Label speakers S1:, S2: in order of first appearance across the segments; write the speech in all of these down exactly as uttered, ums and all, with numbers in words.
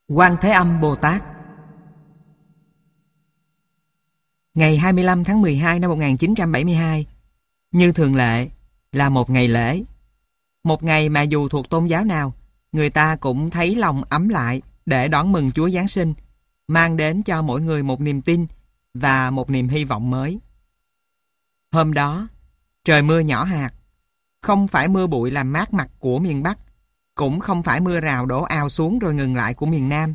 S1: Quan Thế Âm Bồ Tát. Ngày hai mươi lăm tháng mười hai năm một nghìn chín trăm bảy mươi hai, như thường lệ, là một ngày lễ. Một ngày mà dù thuộc tôn giáo nào, người ta cũng thấy lòng ấm lại để đón mừng Chúa Giáng sinh, mang đến cho mỗi người một niềm tin và một niềm hy vọng mới. Hôm đó, trời mưa nhỏ hạt, không phải mưa bụi làm mát mặt của miền Bắc, cũng không phải mưa rào đổ ào xuống rồi ngừng lại của miền Nam.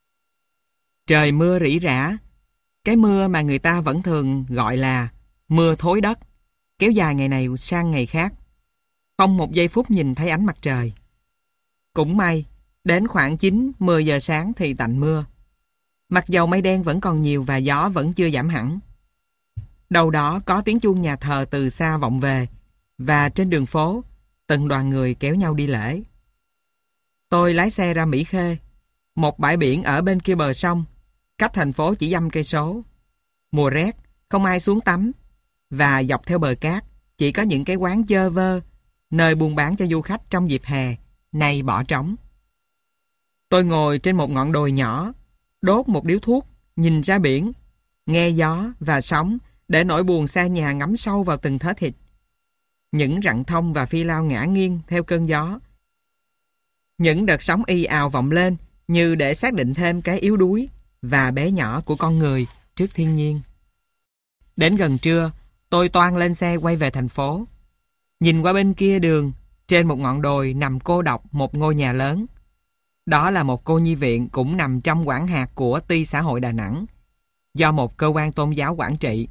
S1: Trời mưa rỉ rả, cái mưa mà người ta vẫn thường gọi là mưa thối đất, kéo dài ngày này sang ngày khác. Không một giây phút nhìn thấy ánh mặt trời. Cũng may, đến khoảng chín mười giờ sáng thì tạnh mưa. Mặc dầu mây đen vẫn còn nhiều và gió vẫn chưa giảm hẳn. Đâu đó có tiếng chuông nhà thờ từ xa vọng về, và trên đường phố, từng đoàn người kéo nhau đi lễ. Tôi lái xe ra Mỹ Khê, một bãi biển ở bên kia bờ sông, cách thành phố chỉ dăm cây số. Mùa rét, không ai xuống tắm, và dọc theo bờ cát chỉ có những cái quán dơ vơ, nơi buôn bán cho du khách trong dịp hè, nay bỏ trống. Tôi ngồi trên một ngọn đồi nhỏ, đốt một điếu thuốc, nhìn ra biển, nghe gió và sóng để nỗi buồn xa nhà ngấm sâu vào từng thớ thịt. Những rặng thông và phi lao ngã nghiêng theo cơn gió. Những đợt sóng y ào vọng lên như để xác định thêm cái yếu đuối và bé nhỏ của con người trước thiên nhiên. Đến gần trưa, tôi toan lên xe quay về thành phố. Nhìn qua bên kia đường, trên một ngọn đồi nằm cô độc một ngôi nhà lớn. Đó là một cô nhi viện cũng nằm trong quản hạt của Ty xã hội Đà Nẵng, do một cơ quan tôn giáo quản trị.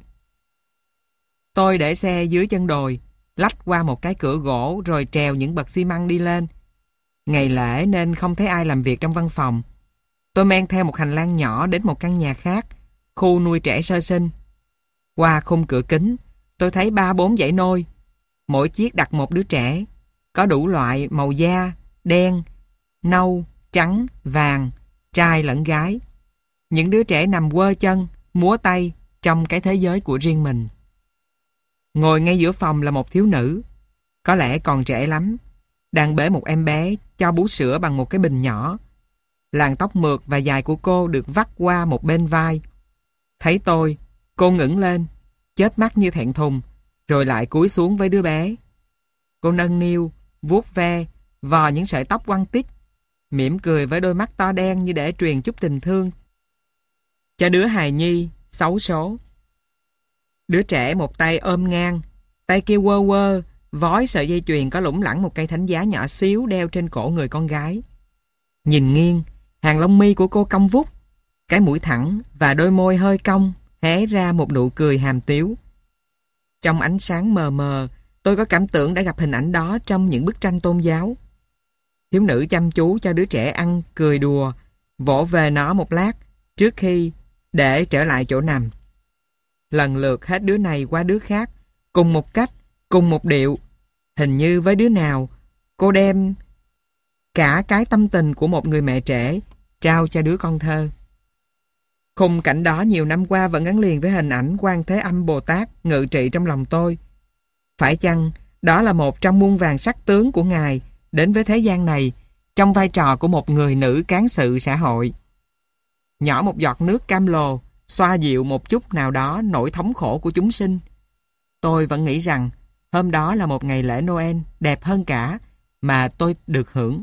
S1: Tôi để xe dưới chân đồi, lách qua một cái cửa gỗ rồi trèo những bậc xi măng đi lên. Ngày lễ nên không thấy ai làm việc trong văn phòng. Tôi men theo một hành lang nhỏ đến một căn nhà khác, khu nuôi trẻ sơ sinh. Qua khung cửa kính, tôi thấy ba bốn dãy nôi. Mỗi chiếc đặt một đứa trẻ, có đủ loại màu da, đen, nâu, trắng, vàng, trai lẫn gái. Những đứa trẻ nằm quơ chân, múa tay trong cái thế giới của riêng mình. Ngồi ngay giữa phòng là một thiếu nữ, có lẽ còn trẻ lắm, đang bế một em bé cho bú sữa bằng một cái bình nhỏ. Làn tóc mượt và dài của cô được vắt qua một bên vai. Thấy tôi, cô ngẩng lên, chớp mắt như thẹn thùng, rồi lại cúi xuống với đứa bé. Cô nâng niu, vuốt ve, vò những sợi tóc quăn tít, mỉm cười với đôi mắt to đen như để truyền chút tình thương cho đứa hài nhi xấu số. Đứa trẻ một tay ôm ngang, tay kia quơ quơ vói sợi dây chuyền có lủng lẳng một cây thánh giá nhỏ xíu đeo trên cổ người con gái. Nhìn nghiêng, hàng lông mi của cô cong vút, cái mũi thẳng và đôi môi hơi cong hé ra một nụ cười hàm tiếu. Trong ánh sáng mờ mờ, tôi có cảm tưởng đã gặp hình ảnh đó trong những bức tranh tôn giáo. Thiếu nữ chăm chú cho đứa trẻ ăn, cười đùa, vỗ về nó một lát trước khi để trở lại chỗ nằm. Lần lượt hết đứa này qua đứa khác, cùng một cách, cùng một điệu. Hình như với đứa nào, cô đem cả cái tâm tình của một người mẹ trẻ trao cho đứa con thơ. Khung cảnh đó nhiều năm qua vẫn gắn liền với hình ảnh Quan Thế Âm Bồ Tát ngự trị trong lòng tôi. Phải chăng đó là một trong muôn vàn sắc tướng của Ngài đến với thế gian này trong vai trò của một người nữ cán sự xã hội? Nhỏ một giọt nước cam lồ xoa dịu một chút nào đó nỗi thống khổ của chúng sinh. Tôi vẫn nghĩ rằng hôm đó là một ngày lễ Noel đẹp hơn cả mà tôi được hưởng.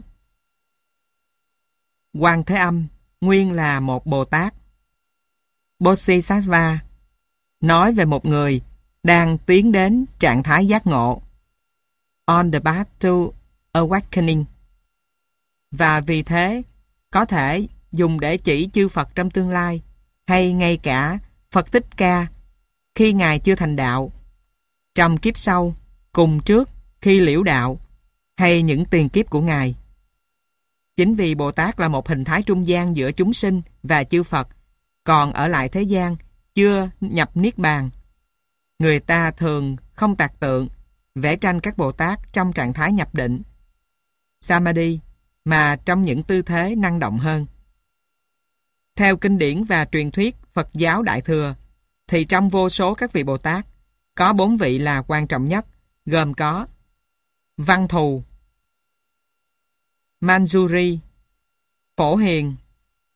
S1: Quan Thế Âm nguyên là một Bồ Tát. Bodhisattva nói về một người đang tiến đến trạng thái giác ngộ, on the path to awakening, và vì thế có thể dùng để chỉ chư Phật trong tương lai, hay ngay cả Phật Thích Ca khi Ngài chưa thành đạo, trong kiếp sau, cùng trước khi liễu đạo, hay những tiền kiếp của Ngài. Chính vì Bồ Tát là một hình thái trung gian giữa chúng sinh và chư Phật, còn ở lại thế gian, chưa nhập Niết Bàn, người ta thường không tạc tượng, vẽ tranh các Bồ Tát trong trạng thái nhập định, Samadhi, mà trong những tư thế năng động hơn. Theo kinh điển và truyền thuyết Phật giáo Đại Thừa, thì trong vô số các vị Bồ Tát, có bốn vị là quan trọng nhất, gồm có Văn Thù, Manjuri, Phổ Hiền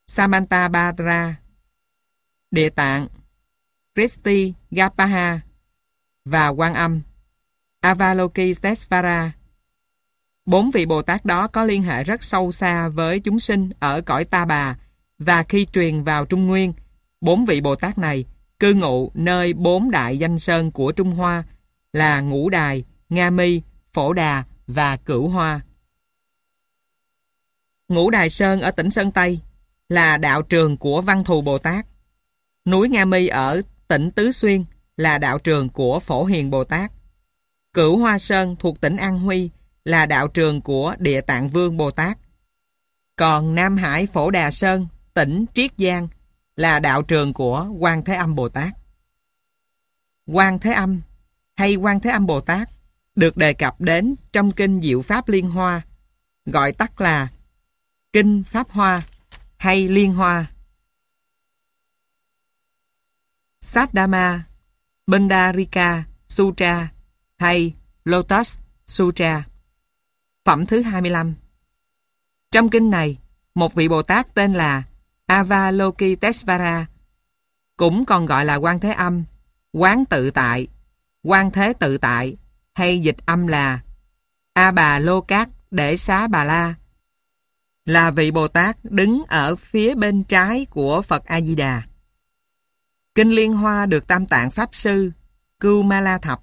S1: Samantabhadra, Địa Tạng, Kristi Gapaha và Quan Âm, Avalokitesvara. Bốn vị Bồ Tát đó có liên hệ rất sâu xa với chúng sinh ở cõi Ta Bà, và khi truyền vào Trung Nguyên, bốn vị Bồ Tát này cư ngụ nơi bốn đại danh sơn của Trung Hoa là Ngũ Đài, Nga Mi, Phổ Đà và Cửu Hoa. Ngũ Đài Sơn ở tỉnh Sơn Tây là đạo trường của Văn Thù Bồ Tát. Núi Nga Mi ở tỉnh Tứ Xuyên là đạo trường của Phổ Hiền Bồ Tát. Cửu Hoa Sơn thuộc tỉnh An Huy là đạo trường của Địa Tạng Vương Bồ Tát. Còn Nam Hải Phổ Đà Sơn, tỉnh Triết Giang là đạo trường của Quan Thế Âm Bồ Tát. Quan Thế Âm hay Quan Thế Âm Bồ Tát được đề cập đến trong Kinh Diệu Pháp Liên Hoa, gọi tắt là Kinh Pháp Hoa hay Liên Hoa. Saddharma Pundarika Sutra hay Lotus Sutra. Phẩm thứ hai mươi lăm. Trong kinh này, một vị Bồ Tát tên là Avalokitesvara, cũng còn gọi là Quan Thế Âm, Quán Tự Tại, Quan Thế Tự Tại, hay dịch âm là A Bà Lô Cát Để Xá Bà La, là vị Bồ Tát đứng ở phía bên trái của Phật A-di-đà. Kinh Liên Hoa được Tam Tạng Pháp Sư Kumala Thập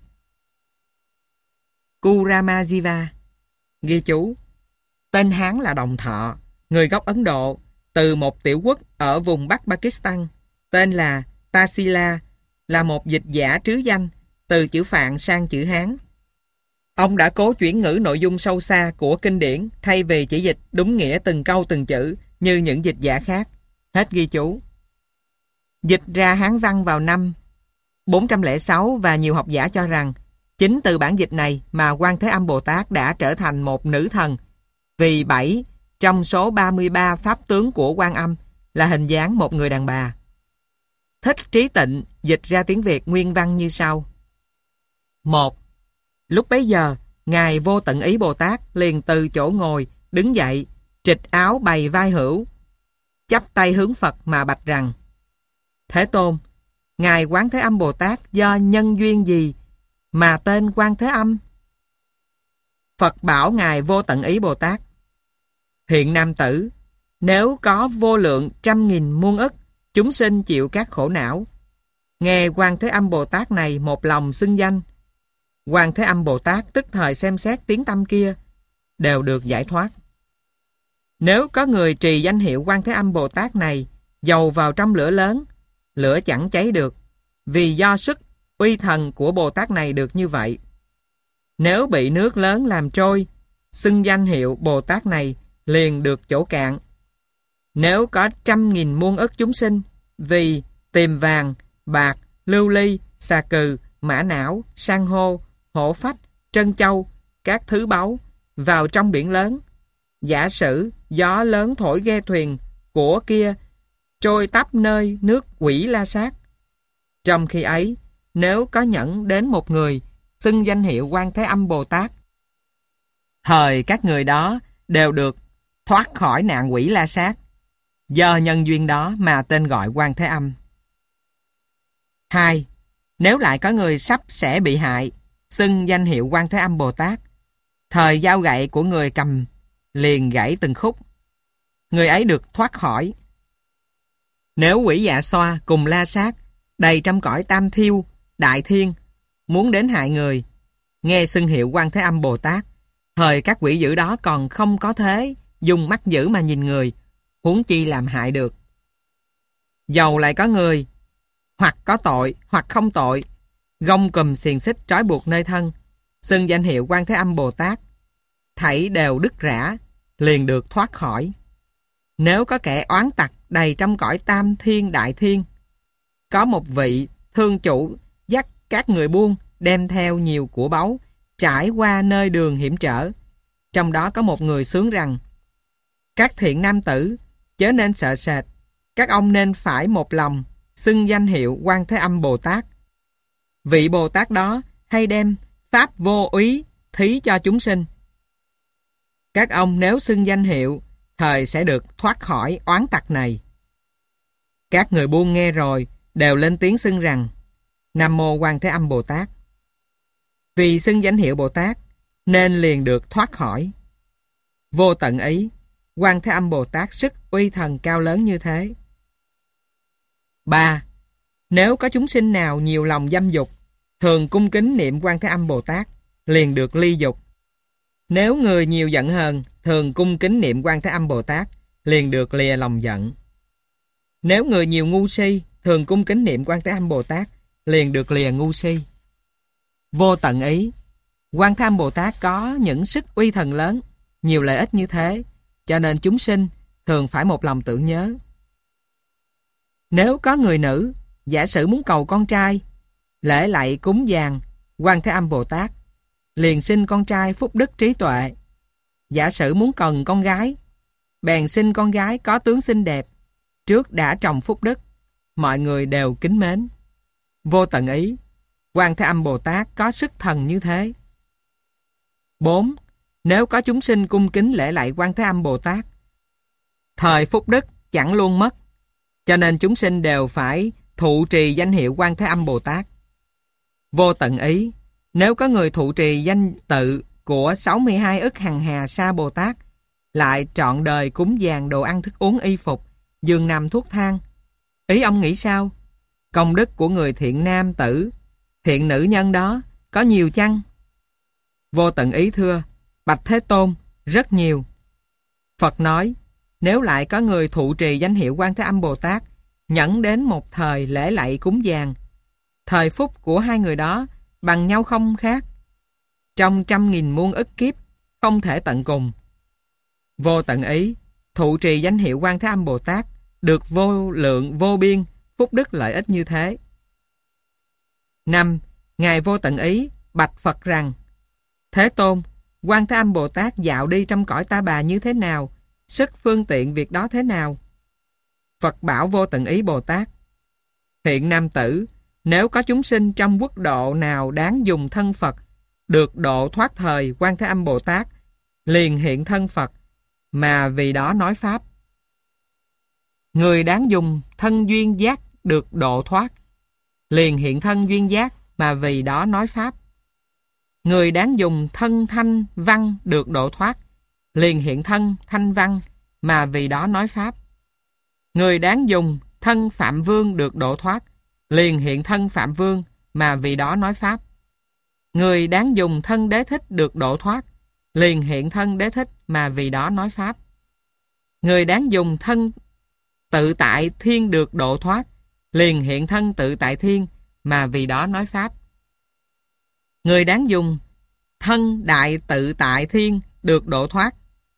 S1: Kuramajiva ghi chú. Tên Hán là Đồng Thọ, người gốc Ấn Độ, từ một tiểu quốc ở vùng Bắc Pakistan, tên là Tasila, là một dịch giả trứ danh từ chữ Phạn sang chữ Hán. Ông đã cố chuyển ngữ nội dung sâu xa của kinh điển thay vì chỉ dịch đúng nghĩa từng câu từng chữ như những dịch giả khác. Hết ghi chú. Dịch ra Hán văn vào năm bốn trăm lẻ sáu, và nhiều học giả cho rằng chính từ bản dịch này mà Quan Thế Âm Bồ Tát đã trở thành một nữ thần, vì bảy trong số ba mươi ba pháp tướng của Quan Âm là hình dáng một người đàn bà. Thích Trí Tịnh dịch ra tiếng Việt nguyên văn như sau. Một. Lúc bấy giờ, Ngài Vô Tận Ý Bồ Tát liền từ chỗ ngồi, đứng dậy, trịch áo bày vai hữu, chắp tay hướng Phật mà bạch rằng: Thế Tôn, Ngài Quán Thế Âm Bồ Tát do nhân duyên gì mà tên Quan Thế Âm? Phật bảo Ngài Vô Tận Ý Bồ Tát: Hiện nam tử, nếu có vô lượng trăm nghìn muôn ức chúng sinh chịu các khổ não, nghe Quan Thế Âm Bồ Tát này một lòng xưng danh, Quan Thế Âm Bồ Tát tức thời xem xét tiếng tâm kia, đều được giải thoát. Nếu có người trì danh hiệu Quan Thế Âm Bồ Tát này dầu vào trong lửa lớn, lửa chẳng cháy được, vì do sức uy thần của Bồ Tát này được như vậy. Nếu bị nước lớn làm trôi, xưng danh hiệu Bồ Tát này liền được chỗ cạn. Nếu có trăm nghìn muôn ức chúng sinh vì tìm vàng, bạc, lưu ly, xà cừ, mã não, san hô, hổ phách, trân châu, các thứ báu vào trong biển lớn, giả sử gió lớn thổi ghe thuyền của kia trôi tắp nơi nước Quỷ La Sát. Trong khi ấy, nếu có nhẫn đến một người xưng danh hiệu Quan Thế Âm Bồ Tát, thời các người đó đều được thoát khỏi nạn Quỷ La Sát, do nhân duyên đó mà tên gọi Quan Thế Âm. Hai. Nếu lại có người sắp sẽ bị hại, xưng danh hiệu Quan Thế Âm Bồ Tát, thời dao gậy của người cầm liền gãy từng khúc, người ấy được thoát khỏi. Nếu quỷ dạ xoa cùng La Sát đầy trăm cõi tam thiêu, đại thiên muốn đến hại người, nghe xưng hiệu Quan Thế Âm Bồ Tát, thời các quỷ dữ đó còn không có thế dùng mắt dữ mà nhìn người, huống chi làm hại được. Dầu lại có người hoặc có tội hoặc không tội, gông cùm xiềng xích trói buộc nơi thân, xưng danh hiệu Quan Thế Âm Bồ Tát, thảy đều đứt rã, liền được thoát khỏi. Nếu có kẻ oán tặc đầy trong cõi tam thiên đại thiên, có một vị thương chủ dắt các người buôn đem theo nhiều của báu trải qua nơi đường hiểm trở, trong đó có một người xướng rằng: Các thiện nam tử chớ nên sợ sệt, các ông nên phải một lòng xưng danh hiệu Quan Thế Âm Bồ Tát. Vị Bồ Tát đó hay đem pháp vô úy thí cho chúng sinh. Các ông nếu xưng danh hiệu, thời sẽ được thoát khỏi oán tặc này. Các người buôn nghe rồi đều lên tiếng xưng rằng Nam Mô Quan Thế Âm Bồ Tát. Vì xưng danh hiệu Bồ Tát nên liền được thoát khỏi. Vô tận ý, Quan Thế Âm Bồ Tát sức uy thần cao lớn như thế. ba. Nếu có chúng sinh nào nhiều lòng dâm dục, thường cung kính niệm Quan Thế Âm Bồ Tát, liền được ly dục. Nếu người nhiều giận hờn, thường cung kính niệm Quan Thế Âm Bồ Tát, liền được lìa lòng giận. Nếu người nhiều ngu si, thường cung kính niệm Quan Thế Âm Bồ Tát, liền được lìa ngu si. Vô tận ý, Quan Thế Âm Bồ Tát có những sức uy thần lớn, nhiều lợi ích như thế, cho nên chúng sinh thường phải một lòng tưởng nhớ. Nếu có người nữ, giả sử muốn cầu con trai, lễ lạy cúng dường Quan Thế Âm Bồ Tát, liền sinh con trai phúc đức trí tuệ. Giả sử muốn cần con gái, bèn sinh con gái có tướng xinh đẹp, trước đã trồng phúc đức, mọi người đều kính mến. Vô tận ý, Quan Thế Âm Bồ Tát có sức thần như thế. bốn. Nếu có chúng sinh cung kính lễ lạy Quan Thế Âm Bồ Tát, thời phúc đức chẳng luôn mất, cho nên chúng sinh đều phải thụ trì danh hiệu Quan Thế Âm Bồ Tát. Vô tận ý, nếu có người thụ trì danh tự của sáu mươi hai ức hằng hà sa Bồ Tát, lại trọn đời cúng dường đồ ăn thức uống y phục, giường nằm thuốc thang, ý ông nghĩ sao? Công đức của người thiện nam tử, thiện nữ nhân đó có nhiều chăng? Vô tận ý thưa, bạch Thế Tôn, rất nhiều. Phật nói, nếu lại có người thụ trì danh hiệu Quan Thế Âm Bồ Tát, nhẫn đến một thời lễ lạy cúng dường, thời phúc của hai người đó bằng nhau không khác, trong trăm nghìn muôn ức kiếp không thể tận cùng. Vô tận ý, thụ trì danh hiệu Quan Thế Âm Bồ Tát được vô lượng vô biên phúc đức lợi ích như thế. năm. Ngài Vô Tận Ý bạch Phật rằng, Thế Tôn, Quan Thế Âm Bồ Tát dạo đi trong cõi Ta Bà như thế nào, sức phương tiện việc đó thế nào? Phật bảo Vô Tận Ý Bồ Tát, thiện nam tử, nếu có chúng sinh trong quốc độ nào đáng dùng thân Phật, được độ thoát thời Quan Thế Âm Bồ Tát, liền hiện thân Phật, mà vì đó nói Pháp. Người đáng dùng thân duyên giác được độ thoát, liền hiện thân duyên giác, mà vì đó nói Pháp. Người đáng dùng thân thanh văn được độ thoát, liền hiện thân thanh văn, mà vì đó nói Pháp. Người đáng dùng thân Phạm Vương được độ thoát, liền hiện thân Phạm Vương, mà vì đó nói Pháp. Người đáng dùng thân Đế Thích được độ thoát, liền hiện thân Đế Thích, mà vì đó nói Pháp. Người đáng dùng thân Tự Tại Thiên được độ thoát, liền hiện thân Tự Tại Thiên, mà vì đó nói Pháp. Người đáng dùng thân Đại Tự Tại Thiên được độ thoát,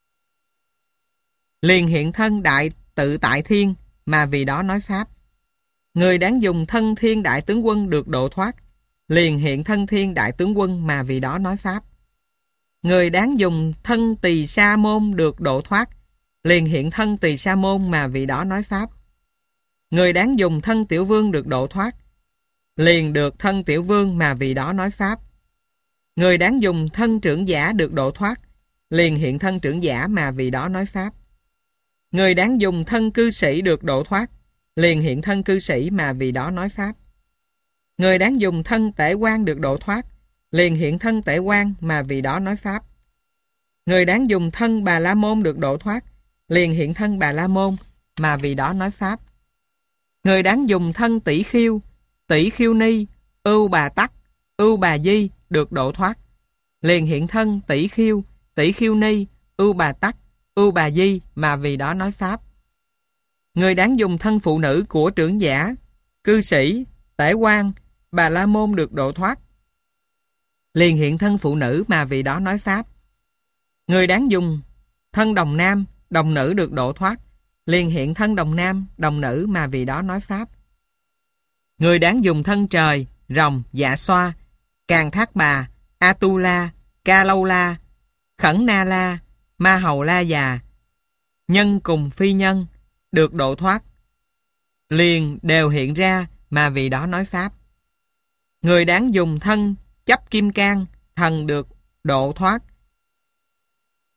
S1: liền hiện thân Đại Tự Tại Thiên, mà vì đó nói Pháp. Người đáng dùng thân Thiên Đại Tướng Quân được độ thoát, liền hiện thân Thiên Đại Tướng Quân, mà vì đó nói Pháp. Người đáng dùng thân Tỳ Sa Môn được độ thoát, liền hiện thân Tỳ Sa Môn, mà vì đó nói Pháp. Người đáng dùng thân Tiểu Vương được độ thoát, liền được thân Tiểu Vương, mà vì đó nói Pháp. Người đáng dùng thân Trưởng Giả được độ thoát, liền hiện thân Trưởng Giả, mà vì đó nói Pháp. Người đáng dùng thân Cư Sĩ được độ thoát, liền hiện thân Cư Sĩ, mà vì đó nói Pháp. Người đáng dùng thân Tể Quan được độ thoát, liền hiện thân Tể Quan, mà vì đó nói Pháp. Người đáng dùng thân Bà La Môn được độ thoát, liền hiện thân Bà La Môn, mà vì đó nói Pháp. Người đáng dùng thân Tỷ Khiêu, Tỷ Khiêu Ni, Ưu Bà Tắc, Ưu Bà Di được độ thoát, liền hiện thân Tỷ Khiêu, Tỷ Khiêu Ni, Ưu Bà Tắc, Ưu Bà Di, mà vì đó nói Pháp. Người đáng dùng thân phụ nữ của Trưởng Giả, Cư Sĩ, Tể Quan, Bà La Môn được độ thoát, liền hiện thân phụ nữ, mà vì đó nói Pháp. Người đáng dùng thân Đồng Nam, Đồng Nữ được độ thoát, liền hiện thân Đồng Nam, Đồng Nữ, mà vì đó nói Pháp. Người đáng dùng thân Trời, Rồng, Dạ Xoa, Càn Thác Bà, Atula, Ca Lâu La, Khẩn Na La, Ma Hầu La Già, nhân cùng phi nhân được độ thoát, liền đều hiện ra, mà vì đó nói Pháp. Người đáng dùng thân Chấp Kim Cang, thần được độ thoát,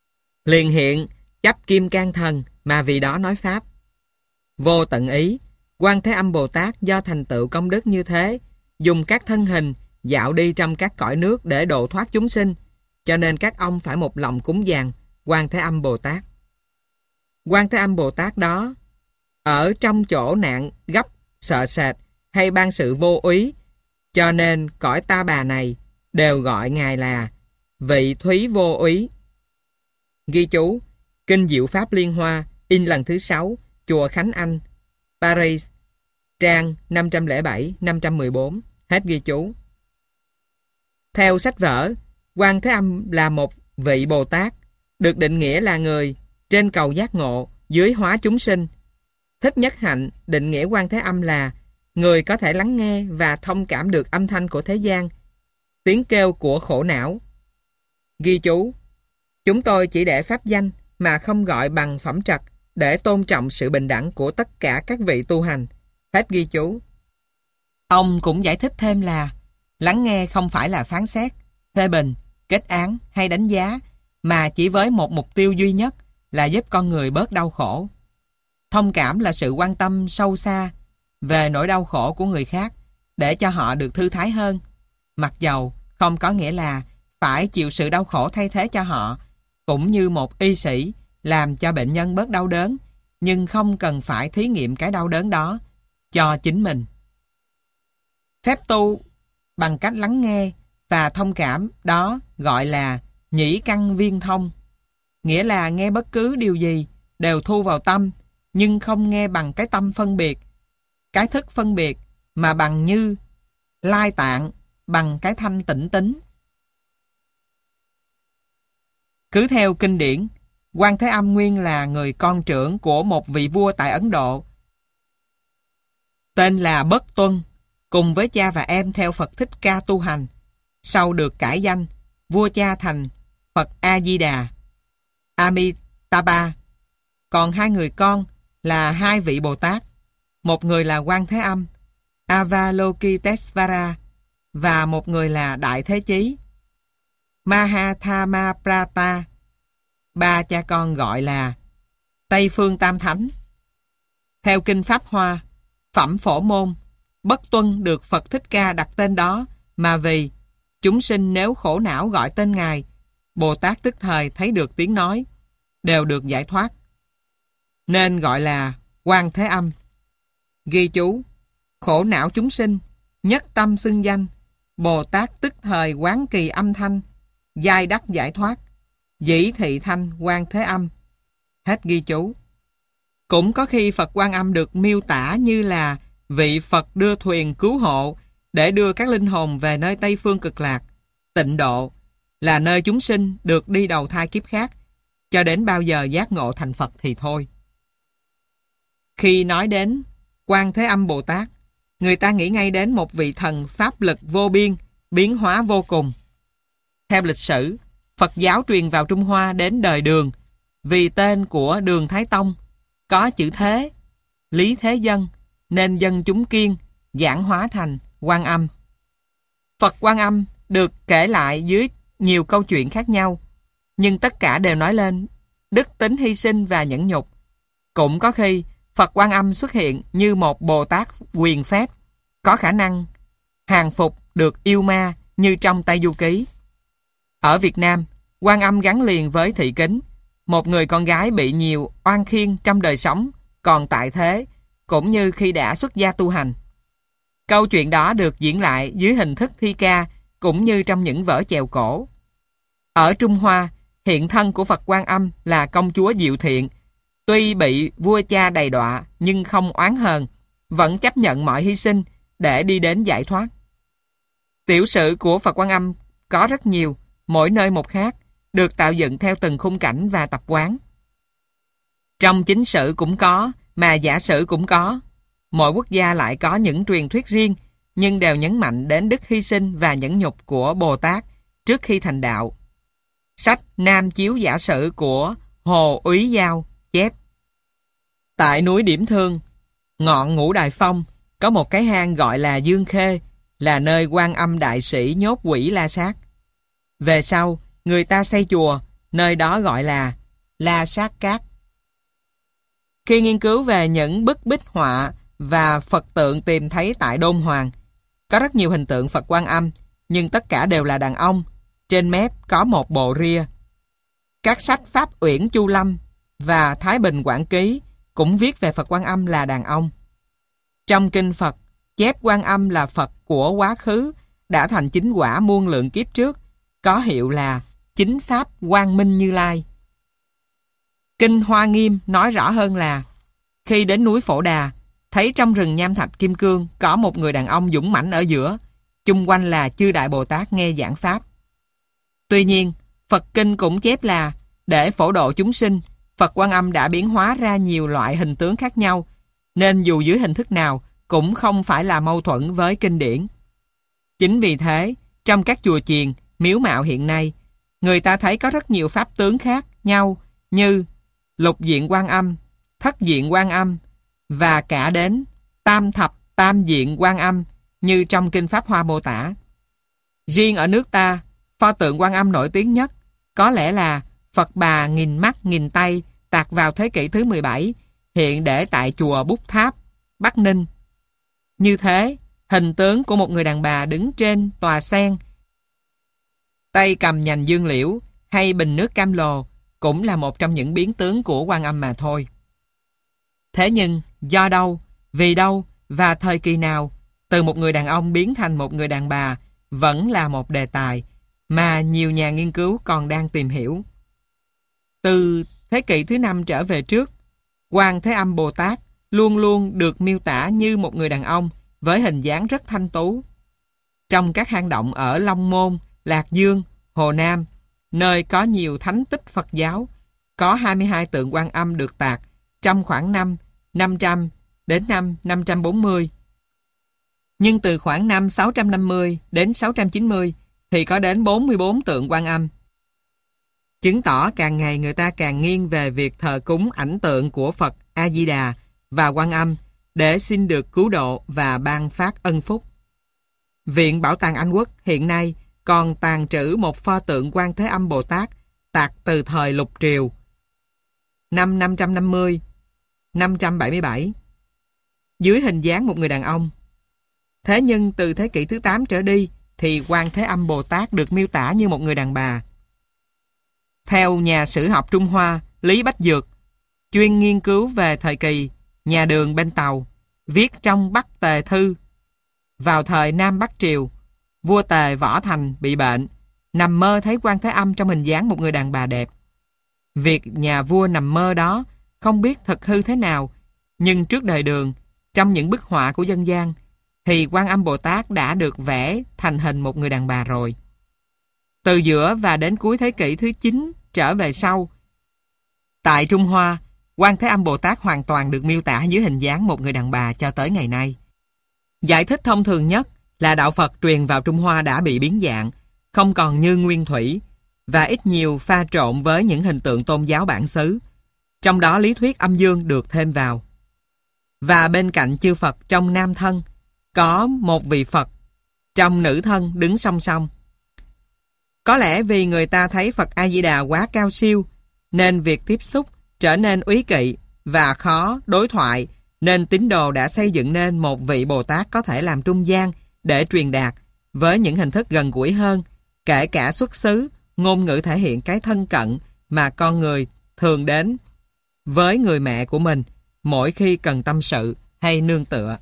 S1: liền hiện Chấp Kim Cang thần, mà vì đó nói Pháp. Vô tận ý, Quan Thế Âm Bồ Tát do thành tựu công đức như thế, dùng các thân hình dạo đi trong các cõi nước để độ thoát chúng sinh, cho nên các ông phải một lòng cúng dường Quan Thế Âm Bồ Tát. Quan Thế Âm Bồ Tát đó ở trong chỗ nạn gấp, sợ sệt hay ban sự vô úy, cho nên cõi Ta Bà này đều gọi Ngài là Vị Thúy Vô Úy. Ghi chú: Kinh Diệu Pháp Liên Hoa, in lần thứ sáu, Chùa Khánh Anh, Paris, trang năm trăm lẻ bảy đến năm trăm mười bốn. Hết ghi chú. Theo sách vở, Quan Thế Âm là một vị Bồ Tát, được định nghĩa là người trên cầu giác ngộ, dưới hóa chúng sinh. Thích Nhất Hạnh định nghĩa Quan Thế Âm là người có thể lắng nghe và thông cảm được âm thanh của thế gian, tiếng kêu của khổ não. Ghi chú: Chúng tôi chỉ để pháp danh mà không gọi bằng phẩm trật để tôn trọng sự bình đẳng của tất cả các vị tu hành. Hết ghi chú. Ông cũng giải thích thêm là lắng nghe không phải là phán xét, phê bình, kết án hay đánh giá, mà chỉ với một mục tiêu duy nhất là giúp con người bớt đau khổ. Thông cảm là sự quan tâm sâu xa về nỗi đau khổ của người khác để cho họ được thư thái hơn, mặc dầu không có nghĩa là phải chịu sự đau khổ thay thế cho họ, cũng như một y sĩ làm cho bệnh nhân bớt đau đớn, nhưng không cần phải thí nghiệm cái đau đớn đó cho chính mình. Phép tu bằng cách lắng nghe và thông cảm đó gọi là nhĩ căn viên thông, nghĩa là nghe bất cứ điều gì đều thu vào tâm, nhưng không nghe bằng cái tâm phân biệt, cái thức phân biệt, mà bằng như lai tạng, bằng cái thanh tĩnh tính. Cứ theo kinh điển, Quan Thế Âm nguyên là người con trưởng của một vị vua tại Ấn Độ, tên là Bất Tuân, cùng với cha và em theo Phật Thích Ca tu hành. Sau được cải danh, vua cha thành Phật A-di-đà, Amitabha. Còn hai người con là hai vị Bồ Tát, một người là Quan Thế Âm, Avalokitesvara, và một người là Đại Thế Chí, Mahatmaprata. Ba cha con gọi là Tây Phương Tam Thánh. Theo Kinh Pháp Hoa, Phẩm Phổ Môn, Bất Tuân được Phật Thích Ca đặt tên đó mà vì chúng sinh nếu khổ não gọi tên Ngài, Bồ Tát tức thời thấy được tiếng nói, đều được giải thoát, nên gọi là Quan Thế Âm. Ghi chú: Khổ não chúng sinh, nhất tâm xưng danh, Bồ Tát tức thời quán kỳ âm thanh, giai đắc giải thoát, dĩ thị thanh Quan Thế Âm. Hết ghi chú. Cũng có khi Phật Quan Âm được miêu tả như là vị Phật đưa thuyền cứu hộ để đưa các linh hồn về nơi Tây Phương Cực Lạc, Tịnh Độ, là nơi chúng sinh được đi đầu thai kiếp khác, cho đến bao giờ giác ngộ thành Phật thì thôi. Khi nói đến Quan Thế Âm Bồ Tát, người ta nghĩ ngay đến một vị thần pháp lực vô biên, biến hóa vô cùng. Theo lịch sử, Phật giáo truyền vào Trung Hoa đến đời Đường, vì tên của Đường Thái Tông có chữ Thế, Lý Thế Dân, nên dân chúng kiêng, giảng hóa thành Quan Âm. Phật Quan Âm được kể lại dưới nhiều câu chuyện khác nhau, nhưng tất cả đều nói lên đức tính hy sinh và nhẫn nhục. Cũng có khi Phật Quan Âm xuất hiện như một Bồ Tát quyền phép, có khả năng hàng phục được yêu ma như trong Tây Du Ký. Ở Việt Nam, Quan Âm gắn liền với Thị Kính, một người con gái bị nhiều oan khiên trong đời sống, còn tại thế, cũng như khi đã xuất gia tu hành. Câu chuyện đó được diễn lại dưới hình thức thi ca, cũng như trong những vở chèo cổ. Ở Trung Hoa, hiện thân của Phật Quan Âm là công chúa Diệu Thiện, tuy bị vua cha đầy đọa nhưng không oán hờn, vẫn chấp nhận mọi hy sinh để đi đến giải thoát. Tiểu sử của Phật Quan Âm có rất nhiều, mỗi nơi một khác, được tạo dựng theo từng khung cảnh và tập quán. Trong chính sử cũng có, mà giả sử cũng có. Mỗi quốc gia lại có những truyền thuyết riêng, nhưng đều nhấn mạnh đến đức hy sinh và nhẫn nhục của Bồ Tát trước khi thành đạo. Sách Nam Chiếu Giả Sử của Hồ Úy Giao chép: tại núi Điểm Thương, ngọn Ngũ Đài Phong, có một cái hang gọi là Dương Khê, là nơi Quan Âm đại sĩ nhốt quỷ La Sát. Về sau, người ta xây chùa, nơi đó gọi là La Sát Cát. Khi nghiên cứu về những bức bích họa và Phật tượng tìm thấy tại Đôn Hoàng. Có rất nhiều hình tượng Phật Quan Âm, nhưng tất cả đều là đàn ông, trên mép có một bộ ria. Các sách Pháp Uyển Chu Lâm và Thái Bình Quảng Ký cũng viết về Phật Quan Âm là đàn ông. Trong kinh Phật, chép Quan Âm là Phật của quá khứ, đã thành chính quả muôn lượng kiếp trước, có hiệu là Chính Pháp Quang Minh Như Lai. Kinh Hoa Nghiêm nói rõ hơn là khi đến núi Phổ Đà, thấy trong rừng nham thạch kim cương có một người đàn ông dũng mãnh ở giữa, chung quanh là chư Đại Bồ Tát nghe giảng Pháp. Tuy nhiên, Phật Kinh cũng chép là để phổ độ chúng sinh, Phật Quan Âm đã biến hóa ra nhiều loại hình tướng khác nhau, nên dù dưới hình thức nào cũng không phải là mâu thuẫn với kinh điển. Chính vì thế, trong các chùa chiền, miếu mạo hiện nay, người ta thấy có rất nhiều pháp tướng khác nhau như lục diện Quan Âm, thất diện Quan Âm và cả đến tam thập tam diện Quan Âm như trong kinh Pháp Hoa mô tả. Riêng ở nước ta, pho tượng Quan Âm nổi tiếng nhất có lẽ là Phật Bà nghìn mắt nghìn tay tạc vào thế kỷ thứ mười bảy, hiện để tại chùa Bút Tháp, Bắc Ninh. Như thế, hình tướng của một người đàn bà đứng trên tòa sen, tay cầm nhành dương liễu hay bình nước cam lồ cũng là một trong những biến tướng của Quan Âm mà thôi. Thế nhưng, do đâu, vì đâu và thời kỳ nào từ một người đàn ông biến thành một người đàn bà vẫn là một đề tài mà nhiều nhà nghiên cứu còn đang tìm hiểu. Từ thế kỷ thứ năm trở về trước, Quan Thế Âm Bồ Tát luôn luôn được miêu tả như một người đàn ông với hình dáng rất thanh tú. Trong các hang động ở Long Môn, Lạc Dương, Hồ Nam, nơi có nhiều thánh tích Phật giáo, có hai mươi hai tượng Quan Âm được tạc trong khoảng năm năm trăm đến năm năm trăm bốn mươi. Nhưng từ khoảng năm sáu trăm năm mươi đến sáu trăm chín mươi thì có đến bốn mươi bốn tượng Quan Âm. Chứng tỏ càng ngày người ta càng nghiêng về việc thờ cúng ảnh tượng của Phật A-di-đà và Quan Âm để xin được cứu độ và ban phát ân phúc. Viện Bảo tàng Anh Quốc hiện nay còn tàng trữ một pho tượng Quan Thế Âm Bồ Tát tạc từ thời Lục Triều, năm năm trăm năm mươi đến năm trăm bảy mươi bảy, dưới hình dáng một người đàn ông. Thế nhưng từ thế kỷ thứ tám trở đi thì Quan Thế Âm Bồ Tát được miêu tả như một người đàn bà. Theo nhà sử học Trung Hoa Lý Bách Dược, chuyên nghiên cứu về thời kỳ nhà Đường bên Tàu, viết trong Bắc Tề Thư, vào thời Nam Bắc Triều, vua Tề Võ Thành bị bệnh, nằm mơ thấy Quan Thế Âm trong hình dáng một người đàn bà đẹp. Việc nhà vua nằm mơ đó không biết thật hư thế nào, nhưng trước đời Đường, trong những bức họa của dân gian, thì Quan Âm Bồ Tát đã được vẽ thành hình một người đàn bà rồi. Từ giữa và đến cuối thế kỷ thứ chín trở về sau, tại Trung Hoa, Quan Thế Âm Bồ Tát hoàn toàn được miêu tả dưới hình dáng một người đàn bà cho tới ngày nay. Giải thích thông thường nhất là đạo Phật truyền vào Trung Hoa đã bị biến dạng, không còn như nguyên thủy, và ít nhiều pha trộn với những hình tượng tôn giáo bản xứ. Trong đó lý thuyết âm dương được thêm vào. Và bên cạnh chư Phật trong nam thân, có một vị Phật trong nữ thân đứng song song. Có lẽ vì người ta thấy Phật A-di-đà quá cao siêu, nên việc tiếp xúc trở nên úy kỵ và khó đối thoại, nên tín đồ đã xây dựng nên một vị Bồ Tát có thể làm trung gian để truyền đạt với những hình thức gần gũi hơn, kể cả xuất xứ, ngôn ngữ thể hiện cái thân cận mà con người thường đến với người mẹ của mình mỗi khi cần tâm sự hay nương tựa.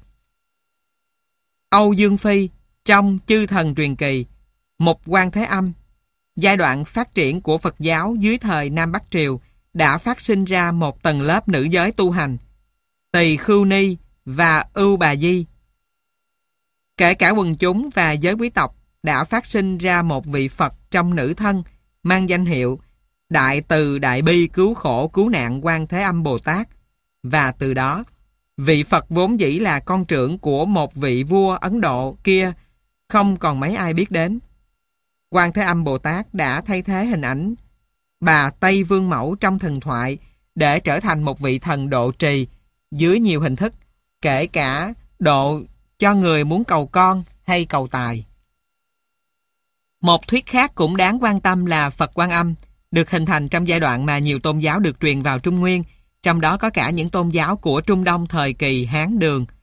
S1: Âu Dương Phi trong Chư Thần Truyền Kỳ, một Quan Thế Âm, giai đoạn phát triển của Phật giáo dưới thời Nam Bắc Triều đã phát sinh ra một tầng lớp nữ giới tu hành, Tỳ Khưu Ni và Ưu Bà Di. Kể cả quần chúng và giới quý tộc đã phát sinh ra một vị Phật trong nữ thân mang danh hiệu Đại Từ Đại Bi Cứu Khổ Cứu Nạn Quan Thế Âm Bồ Tát, và từ đó vị Phật vốn dĩ là con trưởng của một vị vua Ấn Độ kia không còn mấy ai biết đến. Quan Thế Âm Bồ Tát đã thay thế hình ảnh bà Tây Vương Mẫu trong thần thoại để trở thành một vị thần độ trì dưới nhiều hình thức, kể cả độ cho người muốn cầu con hay cầu tài. Một thuyết khác cũng đáng quan tâm là Phật Quan Âm được hình thành trong giai đoạn mà nhiều tôn giáo được truyền vào Trung Nguyên, trong đó có cả những tôn giáo của Trung Đông thời kỳ Hán Đường,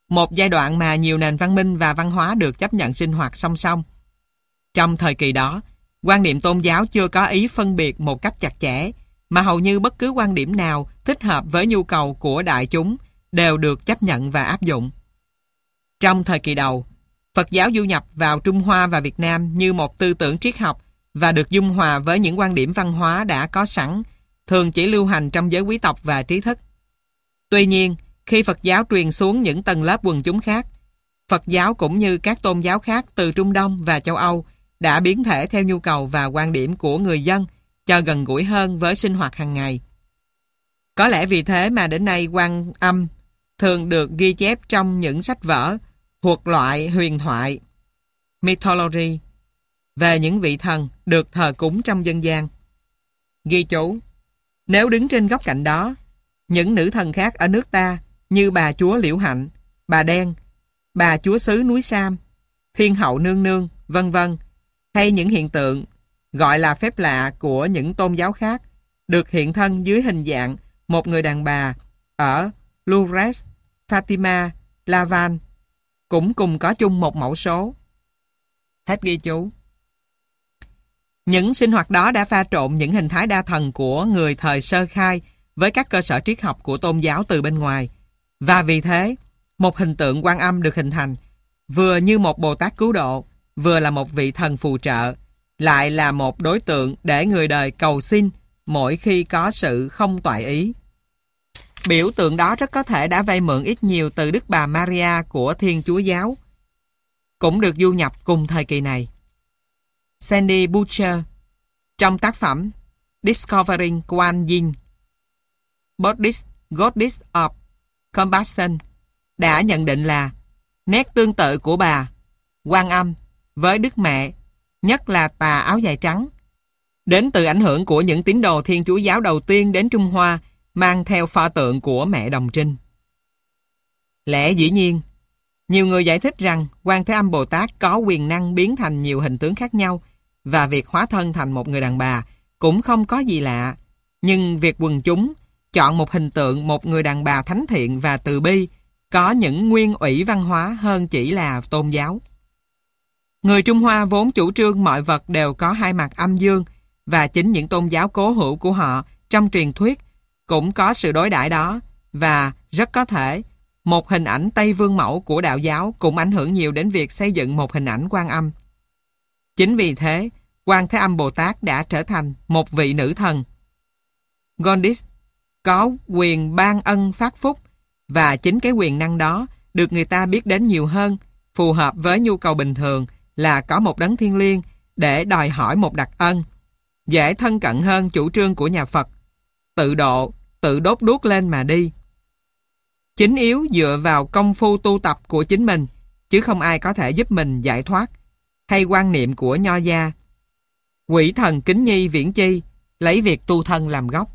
S1: một giai đoạn mà nhiều nền văn minh và văn hóa được chấp nhận sinh hoạt song song. Trong thời kỳ đó, quan niệm tôn giáo chưa có ý phân biệt một cách chặt chẽ, mà hầu như bất cứ quan điểm nào thích hợp với nhu cầu của đại chúng đều được chấp nhận và áp dụng. Trong thời kỳ đầu, Phật giáo du nhập vào Trung Hoa và Việt Nam như một tư tưởng triết học và được dung hòa với những quan điểm văn hóa đã có sẵn, thường chỉ lưu hành trong giới quý tộc và trí thức. Tuy nhiên, khi Phật giáo truyền xuống những tầng lớp quần chúng khác, Phật giáo cũng như các tôn giáo khác từ Trung Đông và châu Âu đã biến thể theo nhu cầu và quan điểm của người dân cho gần gũi hơn với sinh hoạt hàng ngày. Có lẽ vì thế mà đến nay Quan Âm thường được ghi chép trong những sách vở thuộc loại huyền thoại mythology về những vị thần được thờ cúng trong dân gian. Ghi chú: nếu đứng trên góc cạnh đó, những nữ thần khác ở nước ta như bà chúa Liễu Hạnh, bà Đen, bà chúa xứ núi Sam, thiên hậu nương nương, vân vân, hay những hiện tượng gọi là phép lạ của những tôn giáo khác được hiện thân dưới hình dạng một người đàn bà ở Lourdes, Fatima, Lavan, cũng cùng có chung một mẫu số. Hết ghi chú. Những sinh hoạt đó đã pha trộn những hình thái đa thần của người thời sơ khai với các cơ sở triết học của tôn giáo từ bên ngoài. Và vì thế, một hình tượng Quan Âm được hình thành vừa như một Bồ Tát cứu độ, vừa là một vị thần phù trợ, lại là một đối tượng để người đời cầu xin mỗi khi có sự không toại ý. Biểu tượng đó rất có thể đã vay mượn ít nhiều từ Đức Bà Maria của Thiên Chúa Giáo, cũng được du nhập cùng thời kỳ này. Sandy Butcher, trong tác phẩm Discovering Kuan Yin, Buddhist Goddess of Compassion, đã nhận định là nét tương tự của bà Quan Âm với Đức Mẹ, nhất là tà áo dài trắng, đến từ ảnh hưởng của những tín đồ Thiên Chúa Giáo đầu tiên đến Trung Hoa mang theo pho tượng của mẹ Đồng Trinh. Lẽ dĩ nhiên, nhiều người giải thích rằng Quan Thế Âm Bồ Tát có quyền năng biến thành nhiều hình tướng khác nhau và việc hóa thân thành một người đàn bà cũng không có gì lạ, nhưng việc quần chúng chọn một hình tượng một người đàn bà thánh thiện và từ bi có những nguyên ủy văn hóa hơn chỉ là tôn giáo. Người Trung Hoa vốn chủ trương mọi vật đều có hai mặt âm dương, và chính những tôn giáo cố hữu của họ trong truyền thuyết cũng có sự đối đãi đó, và rất có thể một hình ảnh Tây Vương mẫu của đạo giáo cũng ảnh hưởng nhiều đến việc xây dựng một hình ảnh Quan Âm. Chính vì thế, Quan Thế Âm Bồ Tát đã trở thành một vị nữ thần Goddess có quyền ban ân phát phúc, và chính cái quyền năng đó được người ta biết đến nhiều hơn, phù hợp với nhu cầu bình thường là có một đấng thiêng liêng để đòi hỏi một đặc ân, dễ thân cận hơn chủ trương của nhà Phật, tự độ, tự đốt đuốc lên mà đi. Chính yếu dựa vào công phu tu tập của chính mình, chứ không ai có thể giúp mình giải thoát, hay quan niệm của nho gia. Quỷ thần kính nhi viễn chi, lấy việc tu thân làm gốc.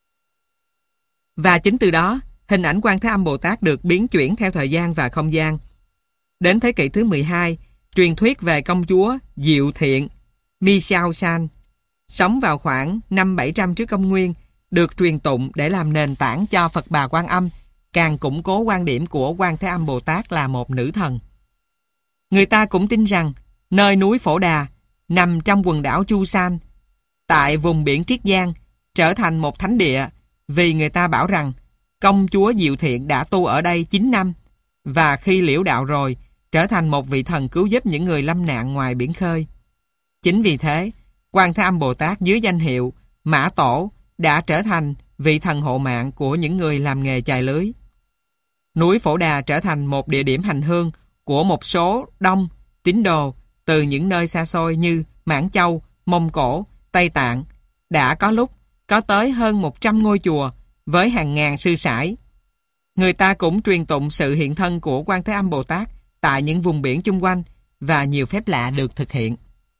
S1: Và chính từ đó, hình ảnh Quan Thế Âm Bồ Tát được biến chuyển theo thời gian và không gian. Đến thế kỷ thứ mười hai, truyền thuyết về công chúa Diệu Thiện Mi Xiao San, sống vào khoảng năm bảy trăm trước công nguyên, được truyền tụng để làm nền tảng cho Phật Bà Quan Âm, càng củng cố quan điểm của Quan Thế Âm Bồ Tát là một nữ thần. Người ta cũng tin rằng nơi núi Phổ Đà nằm trong quần đảo Chu San, tại vùng biển Triết Giang, trở thành một thánh địa, vì người ta bảo rằng công chúa Diệu Thiện đã tu ở đây chín năm, và khi liễu đạo rồi trở thành một vị thần cứu giúp những người lâm nạn ngoài biển khơi. Chính vì thế, Quan Thế Âm Bồ Tát dưới danh hiệu Mã Tổ đã trở thành vị thần hộ mạng của những người làm nghề chài lưới. Núi Phổ Đà trở thành một địa điểm hành hương của một số đông tín đồ từ những nơi xa xôi như Mãn Châu, Mông Cổ, Tây Tạng. Đã có lúc có tới hơn một trăm ngôi chùa với hàng ngàn sư sãi. Người ta cũng truyền tụng sự hiện thân của Quan Thế Âm Bồ Tát tại những vùng biển chung quanh, và nhiều phép lạ được thực hiện.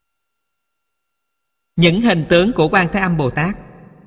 S1: Những hình tướng của Quan Thế Âm Bồ Tát.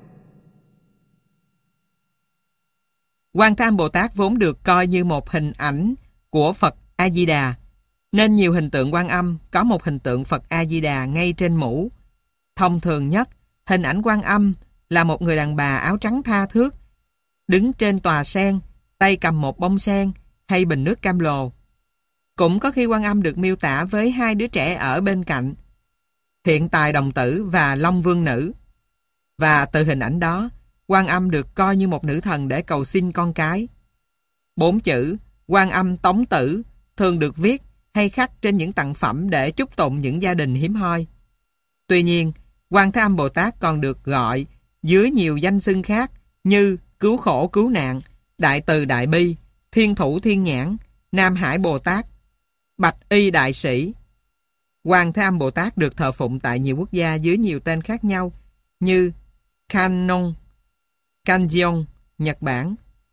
S1: Quan Thế Âm Bồ Tát vốn được coi như một hình ảnh của Phật A Di Đà, nên nhiều hình tượng Quan Âm có một hình tượng Phật A Di Đà ngay trên mũ. Thông thường nhất, hình ảnh Quan Âm là một người đàn bà áo trắng tha thướt, đứng trên tòa sen, tay cầm một bông sen, hay bình nước cam lồ. Cũng có khi Quan Âm được miêu tả với hai đứa trẻ ở bên cạnh, Thiện Tài Đồng Tử và Long Vương Nữ. Và từ hình ảnh đó, Quan Âm được coi như một nữ thần để cầu xin con cái. Bốn chữ Quan Âm Tống Tử thường được viết hay khắc trên những tặng phẩm để chúc tụng những gia đình hiếm hoi. Tuy nhiên, Quan Thế Âm Bồ Tát còn được gọi dưới nhiều danh xưng khác như Cứu Khổ Cứu Nạn, Đại Từ Đại Bi, Thiên Thủ Thiên Nhãn, Nam Hải Bồ Tát, Bạch Y Đại Sĩ. Quan Thế Âm Bồ Tát được thờ phụng tại nhiều quốc gia dưới nhiều tên khác nhau như Kannon, Kanjeong, Nhật Bản,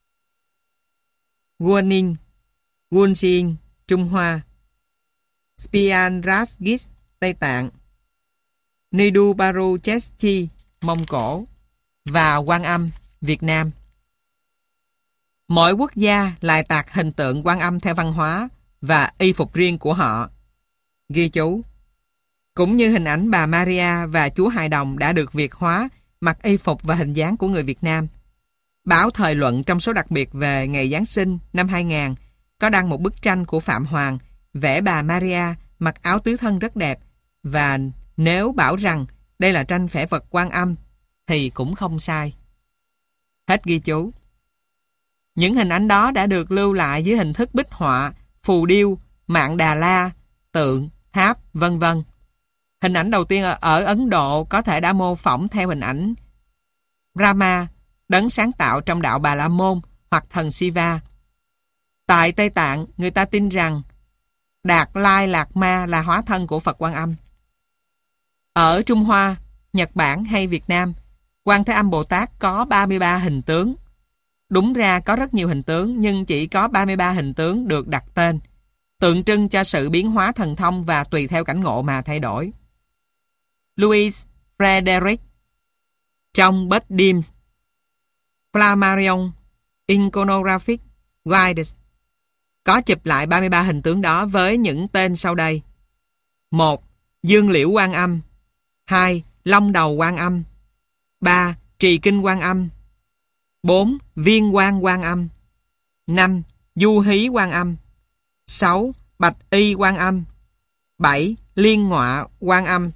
S1: Guanin, Gunshin, Trung Hoa, Spian Rasgis, Tây Tạng, Nidubaru Cheschi, Mông Cổ và Quan Âm, Việt Nam. Mỗi quốc gia lại tạc hình tượng Quan Âm theo văn hóa và y phục riêng của họ. Ghi chú: cũng như hình ảnh bà Maria và Chúa Hài Đồng đã được Việt hóa mặc y phục và hình dáng của người Việt Nam. Báo Thời Luận trong số đặc biệt về ngày Giáng sinh năm hai nghìn có đăng một bức tranh của Phạm Hoàng vẽ bà Maria mặc áo tứ thân rất đẹp, và nếu bảo rằng đây là tranh vẽ vật Quan Âm thì cũng không sai. Hết ghi chú. Những hình ảnh đó đã được lưu lại dưới hình thức bích họa, phù điêu, mạng Đà La, tượng, tháp, vân vân. Hình ảnh đầu tiên ở Ấn Độ có thể đã mô phỏng theo hình ảnh Brahma, đấng sáng tạo trong đạo Bà La Môn, hoặc thần Shiva. Tại Tây Tạng, người ta tin rằng Đạt Lai Lạt Ma là hóa thân của Phật Quan Âm. Ở Trung Hoa, Nhật Bản hay Việt Nam, Quan Thế Âm Bồ Tát có ba mươi ba hình tướng. Đúng ra có rất nhiều hình tướng, nhưng chỉ có ba mươi ba hình tướng được đặt tên, tượng trưng cho sự biến hóa thần thông và tùy theo cảnh ngộ mà thay đổi. Louis Frederick trong Bedims Flammarion Iconographic Guides có chụp lại ba mươi ba hình tướng đó với những tên sau đây: một. Dương Liễu Quan Âm. Hai. Long Đầu Quan Âm. Ba. Trì Kinh Quan Âm. Bốn. Viên Quang Quan Âm. Năm. Du Hí Quan Âm. Sáu. Bạch Y Quan Âm. Bảy. Liên Ngọa Quan Âm.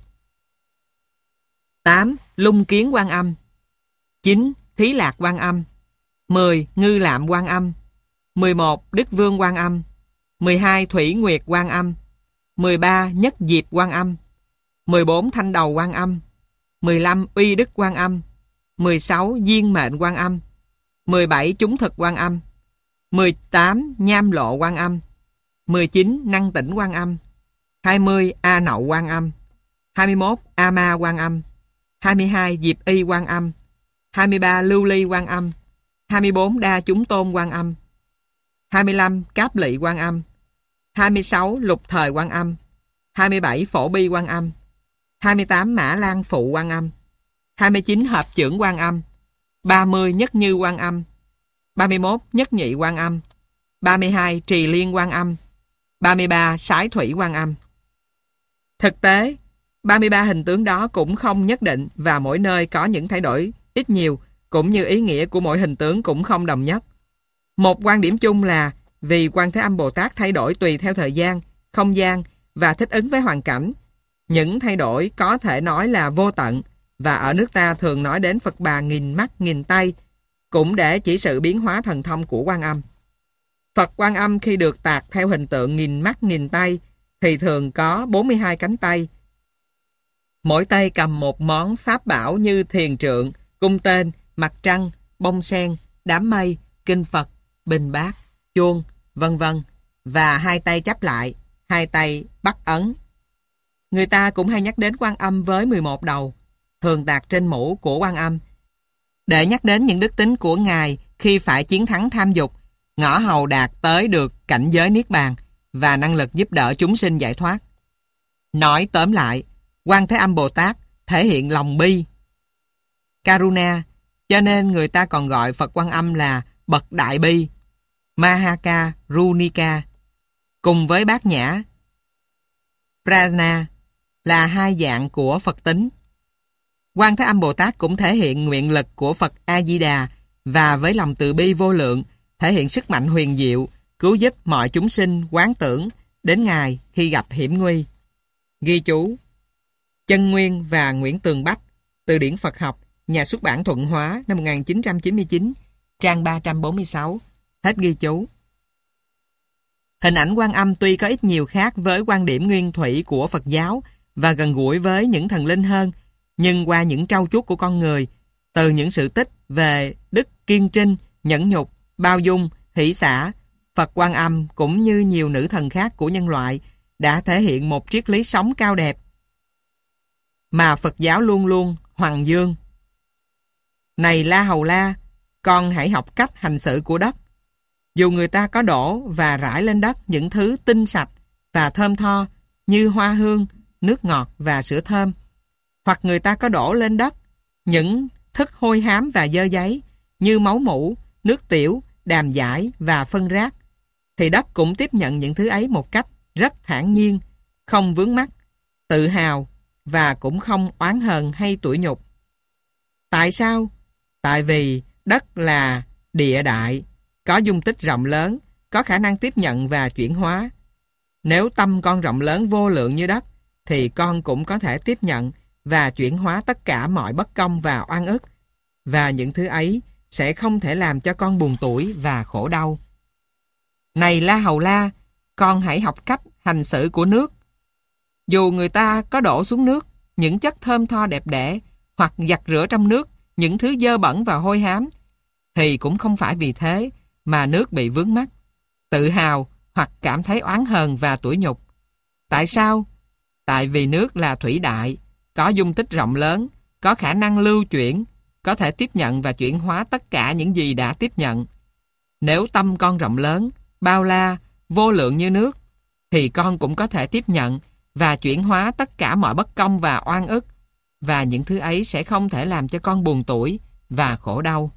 S1: Tám. Lung Kiến Quan Âm. Chín. Thí Lạc Quan Âm. Mười. Ngư Lạm Quan Âm. Mười một. Đức Vương Quan Âm. Mười hai. Thủy Nguyệt Quan Âm. Mười ba. Nhất Diệp Quan Âm. Mười bốn. Thanh Đầu Quan Âm. Mười lăm. Uy Đức Quan Âm. Mười sáu. Duyên Mệnh Quan Âm. Mười bảy. Chúng Thực Quan Âm. Mười tám. Nham Lộ Quan Âm. Mười chín. Năng Tĩnh Quan Âm. Hai mươi. A Nậu Quan Âm. Hai mươi mốt. A Ma Quan Âm. Hai mươi hai. Diệp Y Quan Âm. Hai mươi ba. Lưu Ly Quan Âm. Hai mươi bốn. Đa Chúng Tôn Quan Âm. Hai mươi lăm. Cáp Lị Quan Âm. Hai mươi sáu. Lục Thời Quan Âm. Hai mươi bảy. Phổ Bi Quan Âm. Hai mươi tám. Mã Lan Phụ Quan Âm. Hai mươi chín. Hợp Chưởng Quan Âm. Ba mươi. Nhất Như Quan Âm. Ba mươi mốt. Nhất Nhị Quan Âm. Ba mươi hai. Trì Liên Quan Âm. Ba mươi ba. Sái Thủy Quan Âm. Thực tế, ba mươi ba hình tướng đó cũng không nhất định, và mỗi nơi có những thay đổi ít nhiều, cũng như ý nghĩa của mỗi hình tướng cũng không đồng nhất. Một quan điểm chung là vì Quan Thế Âm Bồ Tát thay đổi tùy theo thời gian, không gian và thích ứng với hoàn cảnh. Những thay đổi có thể nói là vô tận, và ở nước ta thường nói đến Phật Bà nghìn mắt nghìn tay, cũng để chỉ sự biến hóa thần thông của Quan Âm. Phật Quan Âm khi được tạc theo hình tượng nghìn mắt nghìn tay thì thường có bốn mươi hai cánh tay. Mỗi tay cầm một món pháp bảo như thiền trượng, cung tên, mặt trăng, bông sen, đám mây, kinh Phật, bình bát, chuông, vân vân, và hai tay chắp lại, hai tay bắt ấn. Người ta cũng hay nhắc đến Quan Âm với mười một đầu, thường tạc trên mũ của Quan Âm, để nhắc đến những đức tính của Ngài khi phải chiến thắng tham dục, ngõ hầu đạt tới được cảnh giới Niết Bàn và năng lực giúp đỡ chúng sinh giải thoát. Nói tóm lại, Quan Thế Âm Bồ Tát thể hiện lòng bi, Karuna, cho nên người ta còn gọi Phật Quan Âm là bậc đại bi, Mahaka Runika, cùng với Bát Nhã, Prajna, là hai dạng của Phật tính. Quan Thế Âm Bồ Tát cũng thể hiện nguyện lực của Phật A Di Đà, và với lòng từ bi vô lượng thể hiện sức mạnh huyền diệu cứu giúp mọi chúng sinh quán tưởng đến Ngài khi gặp hiểm nguy. Ghi chú: Chân Nguyên và Nguyễn Tường Bách, Từ điển Phật học, Nhà xuất bản Thuận Hóa, năm một nghìn chín trăm chín mươi chín, trang ba trăm bốn mươi sáu. Hết ghi chú. Hình ảnh Quan Âm tuy có ít nhiều khác với quan điểm nguyên thủy của Phật giáo và gần gũi với những thần linh hơn, nhưng qua những trau chuốt của con người, từ những sự tích về đức kiên trinh, nhẫn nhục, bao dung, hỷ xả, Phật Quan Âm cũng như nhiều nữ thần khác của nhân loại đã thể hiện một triết lý sống cao đẹp mà Phật giáo luôn luôn hoằng dương. Này La Hầu La, con hãy học cách hành xử của đất. Dù người ta có đổ và rải lên đất những thứ tinh sạch và thơm tho như hoa hương, nước ngọt và sữa thơm, hoặc người ta có đổ lên đất những thức hôi hám và dơ giấy như máu mủ, nước tiểu, đàm giải và phân rác, thì đất cũng tiếp nhận những thứ ấy một cách rất thản nhiên, không vướng mắc, tự hào và cũng không oán hờn hay tủi nhục. Tại sao? Tại vì đất là địa đại, có dung tích rộng lớn, có khả năng tiếp nhận và chuyển hóa. Nếu tâm con rộng lớn vô lượng như đất, thì con cũng có thể tiếp nhận và chuyển hóa tất cả mọi bất công và oan ức, và những thứ ấy sẽ không thể làm cho con buồn tủi và khổ đau. Này La Hầu La, con hãy học cách hành xử của nước. Dù người ta có đổ xuống nước những chất thơm tho đẹp đẽ, hoặc giặt rửa trong nước những thứ dơ bẩn và hôi hám, thì cũng không phải vì thế mà nước bị vướng mắc, tự hào hoặc cảm thấy oán hờn và tủi nhục. Tại sao? Tại vì nước là thủy đại, có dung tích rộng lớn, có khả năng lưu chuyển, có thể tiếp nhận và chuyển hóa tất cả những gì đã tiếp nhận. Nếu tâm con rộng lớn, bao la, vô lượng như nước, thì con cũng có thể tiếp nhận và chuyển hóa tất cả mọi bất công và oan ức, và những thứ ấy sẽ không thể làm cho con buồn tủi và khổ đau.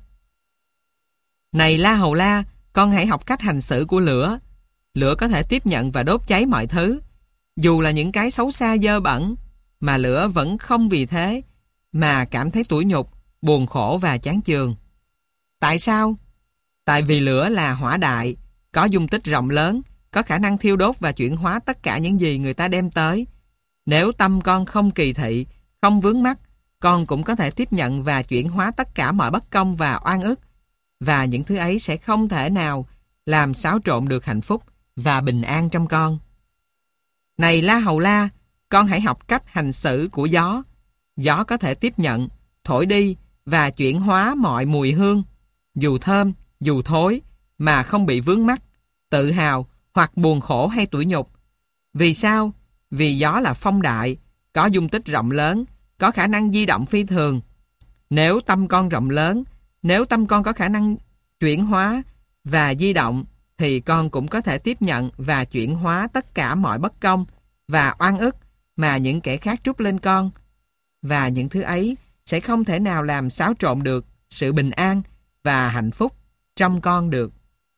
S1: Này La Hầu La, con hãy học cách hành xử của lửa. Lửa có thể tiếp nhận và đốt cháy mọi thứ, dù là những cái xấu xa dơ bẩn, mà lửa vẫn không vì thế mà cảm thấy tủi nhục, buồn khổ và chán chường. Tại sao? Tại vì lửa là hỏa đại, có dung tích rộng lớn, có khả năng thiêu đốt và chuyển hóa tất cả những gì người ta đem tới. Nếu tâm con không kỳ thị, không vướng mắc, con cũng có thể tiếp nhận và chuyển hóa tất cả mọi bất công và oan ức, và những thứ ấy sẽ không thể nào làm xáo trộn được hạnh phúc và bình an trong con. Này La Hầu La, con hãy học cách hành xử của gió. Gió có thể tiếp nhận, thổi đi và chuyển hóa mọi mùi hương, dù thơm, dù thối, mà không bị vướng mắc, tự hào hoặc buồn khổ hay tủi nhục. Vì sao? Vì gió là phong đại, có dung tích rộng lớn, có khả năng di động phi thường. Nếu tâm con rộng lớn, nếu tâm con có khả năng chuyển hóa và di động, thì con cũng có thể tiếp nhận và chuyển hóa tất cả mọi bất công và oan ức mà những kẻ khác trút lên con. Và những thứ ấy sẽ không thể nào làm xáo trộn được sự bình an và hạnh phúc trong con được.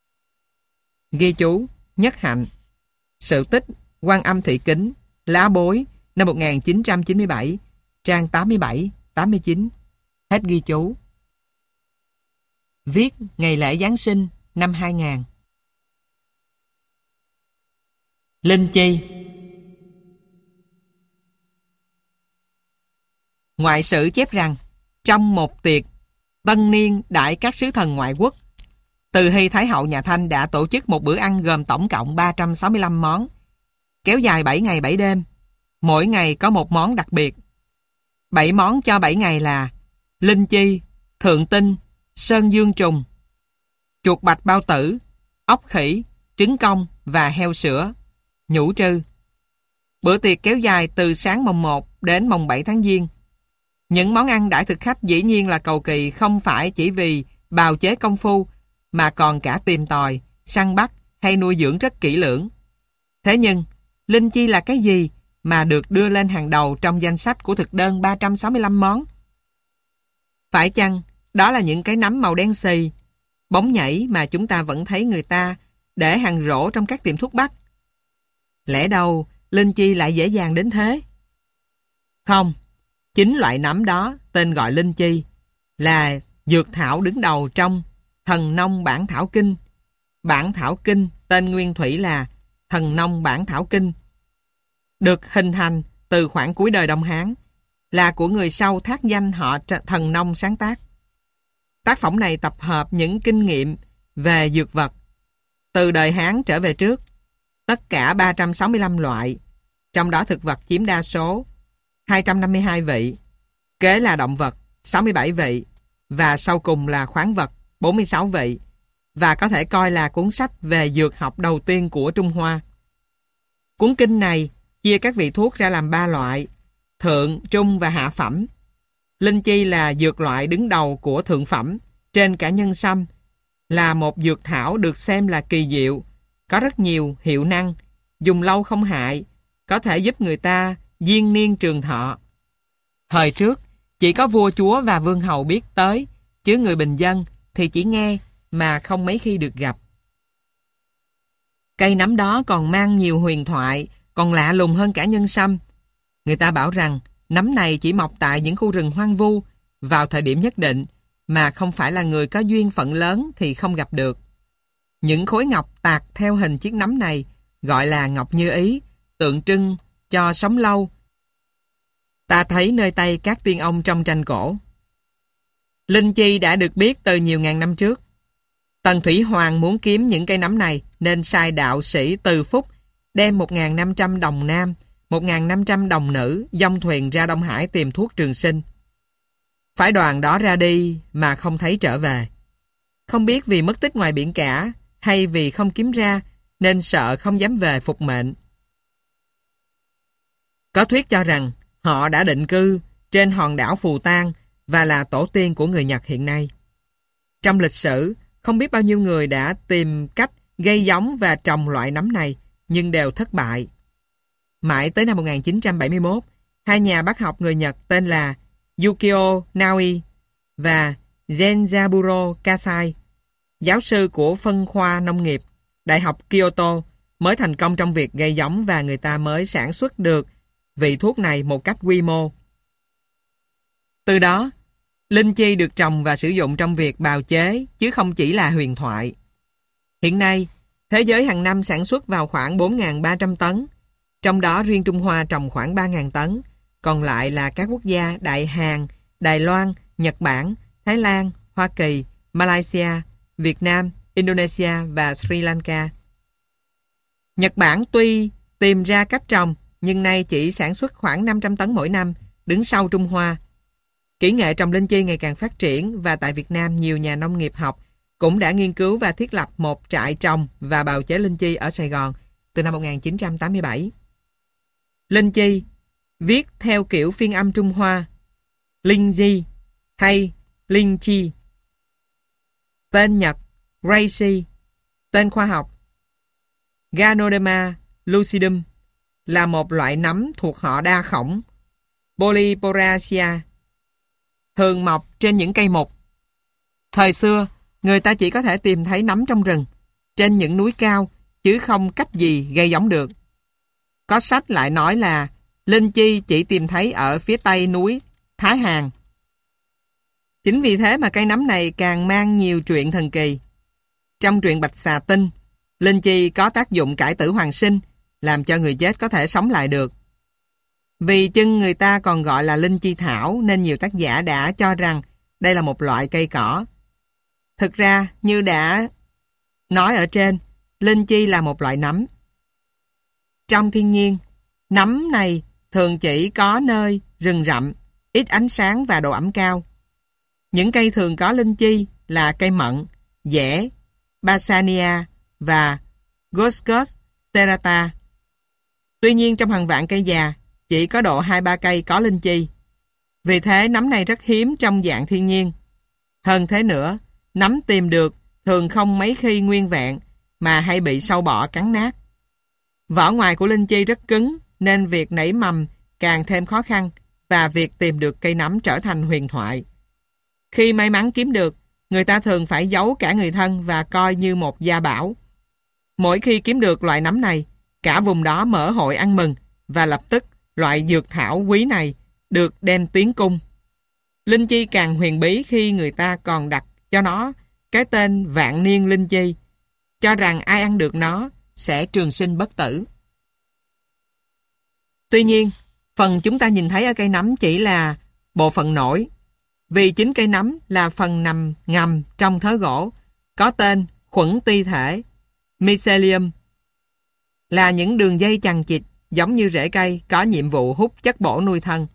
S1: Ghi chú: Nhất Hạnh. Sự tích Quan Âm Thị Kính, Lá Bối, năm một nghìn chín trăm chín mươi bảy, trang tám mươi bảy, tám mươi chín. Hết ghi chú. Viết ngày lễ Giáng sinh năm hai nghìn. Linh Chi. Ngoại sử chép rằng, trong một tiệc tân niên đãi các sứ thần ngoại quốc, Từ Hy Thái hậu nhà Thanh đã tổ chức một bữa ăn gồm tổng cộng ba trăm sáu mươi lăm món, kéo dài bảy ngày bảy đêm. Mỗi ngày có một món đặc biệt. bảy món cho bảy ngày là linh chi, thượng tinh, sơn dương trùng, chuột bạch bao tử, ốc khỉ, trứng công và heo sữa, nhũ trư. Bữa tiệc kéo dài từ sáng mồng một đến mồng bảy tháng Giêng. Những món ăn đãi thực khách dĩ nhiên là cầu kỳ, không phải chỉ vì bào chế công phu, mà còn cả tìm tòi, săn bắt hay nuôi dưỡng rất kỹ lưỡng. Thế nhưng, linh chi là cái gì mà được đưa lên hàng đầu trong danh sách của thực đơn ba trăm sáu mươi lăm món? Phải chăng đó là những cái nấm màu đen xì, bóng nhảy mà chúng ta vẫn thấy người ta để hàng rổ trong các tiệm thuốc bắc? Lẽ đâu linh chi lại dễ dàng đến thế? Không, chính loại nấm đó tên gọi linh chi là dược thảo đứng đầu trong Thần Nông Bản Thảo Kinh. Bản Thảo Kinh tên tên nguyên thủy là Thần Nông Bản Thảo Kinh, được hình thành từ khoảng cuối đời Đông Hán, là của người sau thác danh họ Thần Nông sáng tác. Tác phẩm này tập hợp những kinh nghiệm về dược vật từ đời Hán trở về trước, tất cả ba trăm sáu mươi lăm loại, trong đó thực vật chiếm đa số, hai trăm năm mươi hai vị, kế là động vật, sáu mươi bảy vị, và sau cùng là khoáng vật, bốn mươi sáu vị, và có thể coi là cuốn sách về dược học đầu tiên của Trung Hoa. Cuốn kinh này chia các vị thuốc ra làm ba loại: thượng, trung và hạ phẩm. Linh chi là dược loại đứng đầu của thượng phẩm, trên cả nhân sâm, là một dược thảo được xem là kỳ diệu, có rất nhiều hiệu năng, dùng lâu không hại, có thể giúp người ta diên niên trường thọ. Thời trước, chỉ có vua chúa và vương hầu biết tới, chứ người bình dân thì chỉ nghe mà không mấy khi được gặp. Cây nấm đó còn mang nhiều huyền thoại, còn lạ lùng hơn cả nhân sâm. Người ta bảo rằng nấm này chỉ mọc tại những khu rừng hoang vu vào thời điểm nhất định, mà không phải là người có duyên phận lớn thì không gặp được. Những khối ngọc tạc theo hình chiếc nấm này gọi là ngọc như ý, tượng trưng cho sống lâu. Ta thấy nơi tay các tiên ông trong tranh cổ. Linh chi đã được biết từ nhiều ngàn năm trước. Tần Thủy Hoàng muốn kiếm những cây nấm này nên sai đạo sĩ Từ Phúc đem một nghìn năm trăm đồng nam, một nghìn năm trăm đồng nữ dông thuyền ra Đông Hải tìm thuốc trường sinh. Phái đoàn đó ra đi mà không thấy trở về. Không biết vì mất tích ngoài biển cả hay vì không kiếm ra nên sợ không dám về phục mệnh. Có thuyết cho rằng họ đã định cư trên hòn đảo Phù Tang và là tổ tiên của người Nhật hiện nay. Trong lịch sử, không biết bao nhiêu người đã tìm cách gây giống và trồng loại nấm này nhưng đều thất bại. Mãi tới năm một nghìn chín trăm bảy mươi mốt, hai nhà bác học người Nhật tên là Yukio Naoi và Genzaburo Kasai, giáo sư của phân khoa nông nghiệp, Đại học Kyoto, mới thành công trong việc gây giống và người ta mới sản xuất được vị thuốc này một cách quy mô. Từ đó, linh chi được trồng và sử dụng trong việc bào chế chứ không chỉ là huyền thoại. Hiện nay, thế giới hàng năm sản xuất vào khoảng bốn nghìn ba trăm tấn, trong đó riêng Trung Hoa trồng khoảng ba nghìn tấn, còn lại là các quốc gia Đại Hàn, Đài Loan, Nhật Bản, Thái Lan, Hoa Kỳ, Malaysia, Việt Nam, Indonesia và Sri Lanka. Nhật Bản tuy tìm ra cách trồng nhưng nay chỉ sản xuất khoảng năm trăm tấn mỗi năm, đứng sau Trung Hoa. Kỹ nghệ trồng linh chi ngày càng phát triển và tại Việt Nam nhiều nhà nông nghiệp học cũng đã nghiên cứu và thiết lập một trại trồng và bào chế linh chi ở Sài Gòn từ năm một nghìn chín trăm tám mươi bảy. Linh chi viết theo kiểu phiên âm Trung Hoa Linh Ji hay Linh Chi. Tên Nhật Reishi. Tên khoa học Ganoderma lucidum, là một loại nấm thuộc họ đa khổng Polyporaceae, thường mọc trên những cây mục. Thời xưa, người ta chỉ có thể tìm thấy nấm trong rừng, trên những núi cao, chứ không cách gì gây giống được. Có sách lại nói là linh chi chỉ tìm thấy ở phía tây núi Thái Hàn. Chính vì thế mà cây nấm này càng mang nhiều truyện thần kỳ. Trong truyện Bạch Xà Tinh, linh chi có tác dụng cải tử hoàn sinh, làm cho người chết có thể sống lại được. Vì chưng người ta còn gọi là linh chi thảo nên nhiều tác giả đã cho rằng đây là một loại cây cỏ. Thực ra, như đã nói ở trên, linh chi là một loại nấm. Trong thiên nhiên, nấm này thường chỉ có nơi rừng rậm, ít ánh sáng và độ ẩm cao. Những cây thường có linh chi là cây mận, dẻ, Basania và Goscus serrata. Tuy nhiên trong hàng vạn cây già, chỉ có độ hai ba cây có linh chi. Vì thế nấm này rất hiếm trong dạng thiên nhiên. Hơn thế nữa, nấm tìm được thường không mấy khi nguyên vẹn mà hay bị sâu bọ cắn nát. Vỏ ngoài của linh chi rất cứng nên việc nảy mầm càng thêm khó khăn và việc tìm được cây nấm trở thành huyền thoại. Khi may mắn kiếm được, người ta thường phải giấu cả người thân và coi như một gia bảo. Mỗi khi kiếm được loại nấm này, cả vùng đó mở hội ăn mừng và lập tức loại dược thảo quý này được đem tiến cung. Linh chi càng huyền bí khi người ta còn đặt cho nó cái tên vạn niên linh chi. cho rằng ai ăn được nó sẽ trường sinh bất tử. Tuy nhiên, phần chúng ta nhìn thấy ở cây nấm chỉ là bộ phận nổi, vì chính cây nấm là phần nằm ngầm trong thớ gỗ, có tên khuẩn ti thể, mycelium, là những đường dây chằng chịt giống như rễ cây có nhiệm vụ hút chất bổ nuôi thân.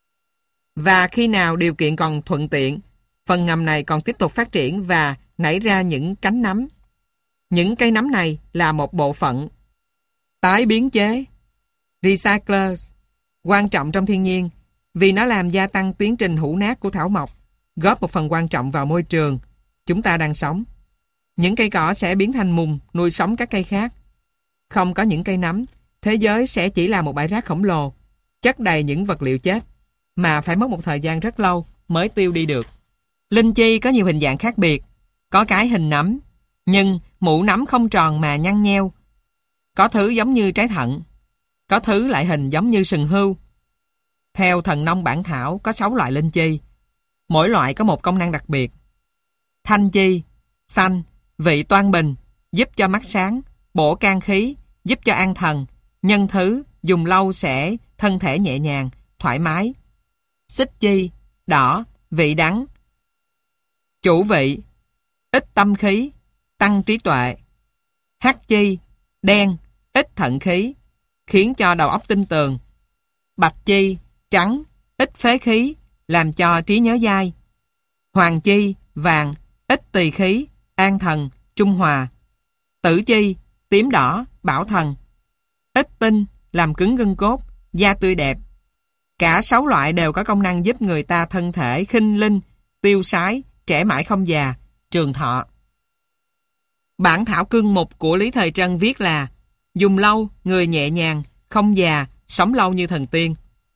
S1: Và khi nào điều kiện còn thuận tiện, phần ngầm này còn tiếp tục phát triển và nảy ra những cánh nấm. Những cây nấm này là một bộ phận tái biến chế, recyclers, quan trọng trong thiên nhiên vì nó làm gia tăng tiến trình hủ nát của thảo mộc, góp một phần quan trọng vào môi trường chúng ta đang sống. Những cây cỏ sẽ biến thành mùng nuôi sống các cây khác. Không có những cây nấm, thế giới sẽ chỉ là một bãi rác khổng lồ, chất đầy những vật liệu chết, mà phải mất một thời gian rất lâu mới tiêu đi được. Linh chi có nhiều hình dạng khác biệt, có cái hình nấm, nhưng mũ nấm không tròn mà nhăn nheo. Có thứ giống như trái thận, có thứ lại hình giống như sừng hươu. Theo thần nông bản thảo có sáu loại linh chi, mỗi loại có một công năng đặc biệt. Thanh chi, xanh, vị toan bình, giúp cho mắt sáng, bổ can khí, giúp cho an thần, nhân thứ, dùng lâu sẽ thân thể nhẹ nhàng, thoải mái. Xích chi, đỏ, vị đắng, chủ vị, ít tâm khí, tăng trí tuệ. Hắc chi, đen, ít thận khí, khiến cho đầu óc tinh tường. Bạch chi, trắng, ít phế khí, làm cho trí nhớ dai. Hoàng chi, vàng, ít tỳ khí, an thần, trung hòa. Tử chi, tím đỏ, bảo thần, ít tinh, làm cứng gân cốt, da tươi đẹp. Cả sáu loại đều có công năng giúp người ta thân thể khinh linh, tiêu sái, trẻ mãi không già, trường thọ. Bản thảo cương mục của Lý Thời Trân viết là dùng lâu, người nhẹ nhàng, không già, sống lâu như thần tiên.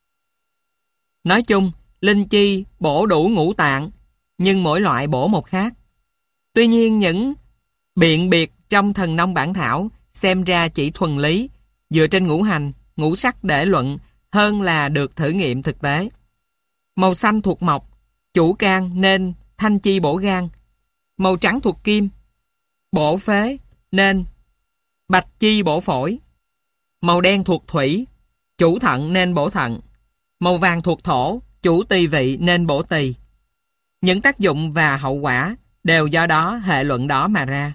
S1: Nói chung, linh chi bổ đủ ngũ tạng, nhưng mỗi loại bổ một khác. Tuy nhiên những biện biệt trong thần nông bản thảo xem ra chỉ thuần lý, dựa trên ngũ hành, ngũ sắc để luận hơn là được thử nghiệm thực tế. Màu xanh thuộc mộc, chủ can nên thanh chi bổ gan. Màu trắng thuộc kim, bổ phế nên bạch chi bổ phổi. Màu đen thuộc thủy, chủ thận nên bổ thận. Màu vàng thuộc thổ, chủ tỳ vị nên bổ tỳ. Những tác dụng và hậu quả đều do đó hệ luận đó mà ra.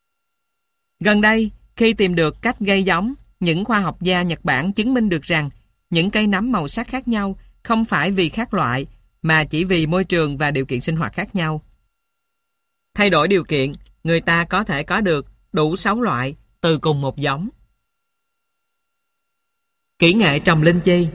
S1: Gần đây, khi tìm được cách gây giống, những khoa học gia Nhật Bản chứng minh được rằng những cây nấm màu sắc khác nhau không phải vì khác loại, mà chỉ vì môi trường và điều kiện sinh hoạt khác nhau. Thay đổi điều kiện, người ta có thể có được đủ sáu loại từ cùng một giống. Kỹ nghệ trồng linh chi.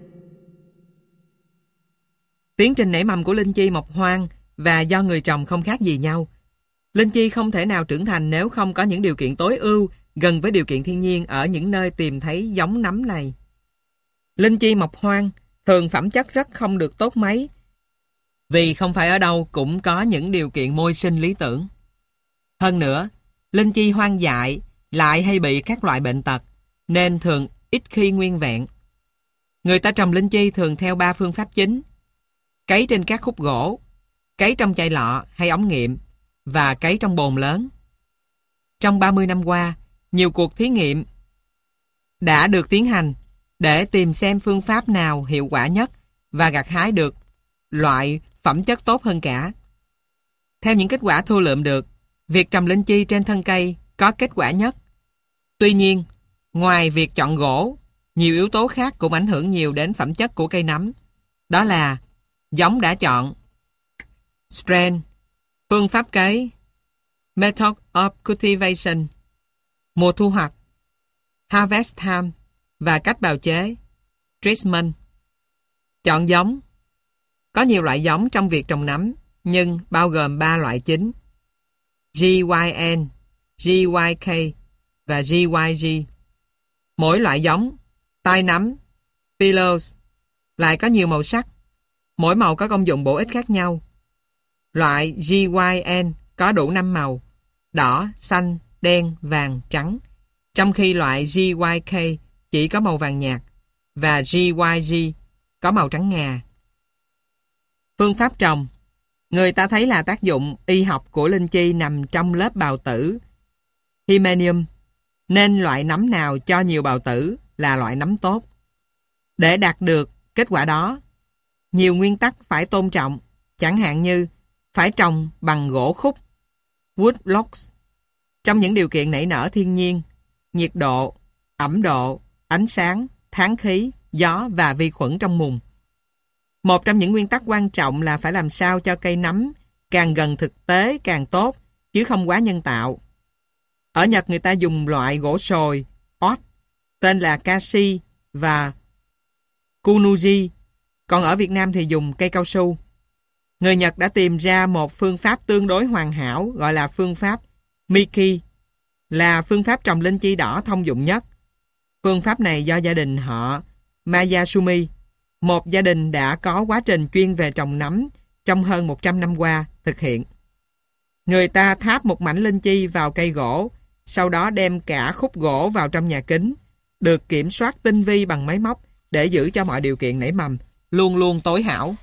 S1: Tiến trình nảy mầm của linh chi mọc hoang và do người trồng không khác gì nhau. Linh chi không thể nào trưởng thành nếu không có những điều kiện tối ưu gần với điều kiện thiên nhiên ở những nơi tìm thấy giống nấm này. Linh chi mọc hoang thường phẩm chất rất không được tốt mấy, vì không phải ở đâu cũng có những điều kiện môi sinh lý tưởng. Hơn nữa, linh chi hoang dại lại hay bị các loại bệnh tật, nên thường ít khi nguyên vẹn. Người ta trồng linh chi thường theo ba phương pháp chính: cấy trên các khúc gỗ, cấy trong chai lọ hay ống nghiệm và cấy trong bồn lớn. Trong ba mươi năm qua, nhiều cuộc thí nghiệm đã được tiến hành để tìm xem phương pháp nào hiệu quả nhất và gặt hái được loại phẩm chất tốt hơn cả. Theo những kết quả thu lượm được, việc trồng linh chi trên thân cây có kết quả nhất. Tuy nhiên, ngoài việc chọn gỗ, nhiều yếu tố khác cũng ảnh hưởng nhiều đến phẩm chất của cây nấm. Đó là giống đã chọn, strain, phương pháp cấy, method of cultivation, mùa thu hoạch, harvest time và cách bào chế, treatment. Chọn giống. Có nhiều loại giống trong việc trồng nấm, nhưng bao gồm ba loại chính: G Y N, G Y K và G Y G. Mỗi loại giống, tai nấm, pillows, lại có nhiều màu sắc. Mỗi màu có công dụng bổ ích khác nhau. Loại G Y N có đủ năm màu: đỏ, xanh, đen, vàng, trắng, trong khi loại G Y K chỉ có màu vàng nhạt và G Y G có màu trắng ngà. Phương pháp trồng. Người ta thấy là tác dụng y học của linh chi nằm trong lớp bào tử Hyménium, nên loại nấm nào cho nhiều bào tử là loại nấm tốt. Để đạt được kết quả đó, nhiều nguyên tắc phải tôn trọng, chẳng hạn như phải trồng bằng gỗ khúc, wood blocks, trong những điều kiện nảy nở thiên nhiên, nhiệt độ, ẩm độ, ánh sáng, thoáng khí, gió và vi khuẩn trong mùng. Một trong những nguyên tắc quan trọng là phải làm sao cho cây nấm càng gần thực tế càng tốt, chứ không quá nhân tạo. Ở Nhật người ta dùng loại gỗ sồi, oak, tên là Kashi và Kunuji, còn ở Việt Nam thì dùng cây cao su. Người Nhật đã tìm ra một phương pháp tương đối hoàn hảo gọi là phương pháp Miki, là phương pháp trồng linh chi đỏ thông dụng nhất. Phương pháp này do gia đình họ Mayasumi, một gia đình đã có quá trình chuyên về trồng nấm trong hơn một trăm năm qua, thực hiện. Người ta tháp một mảnh linh chi vào cây gỗ, sau đó đem cả khúc gỗ vào trong nhà kính, được kiểm soát tinh vi bằng máy móc để giữ cho mọi điều kiện nảy mầm luôn luôn tối hảo.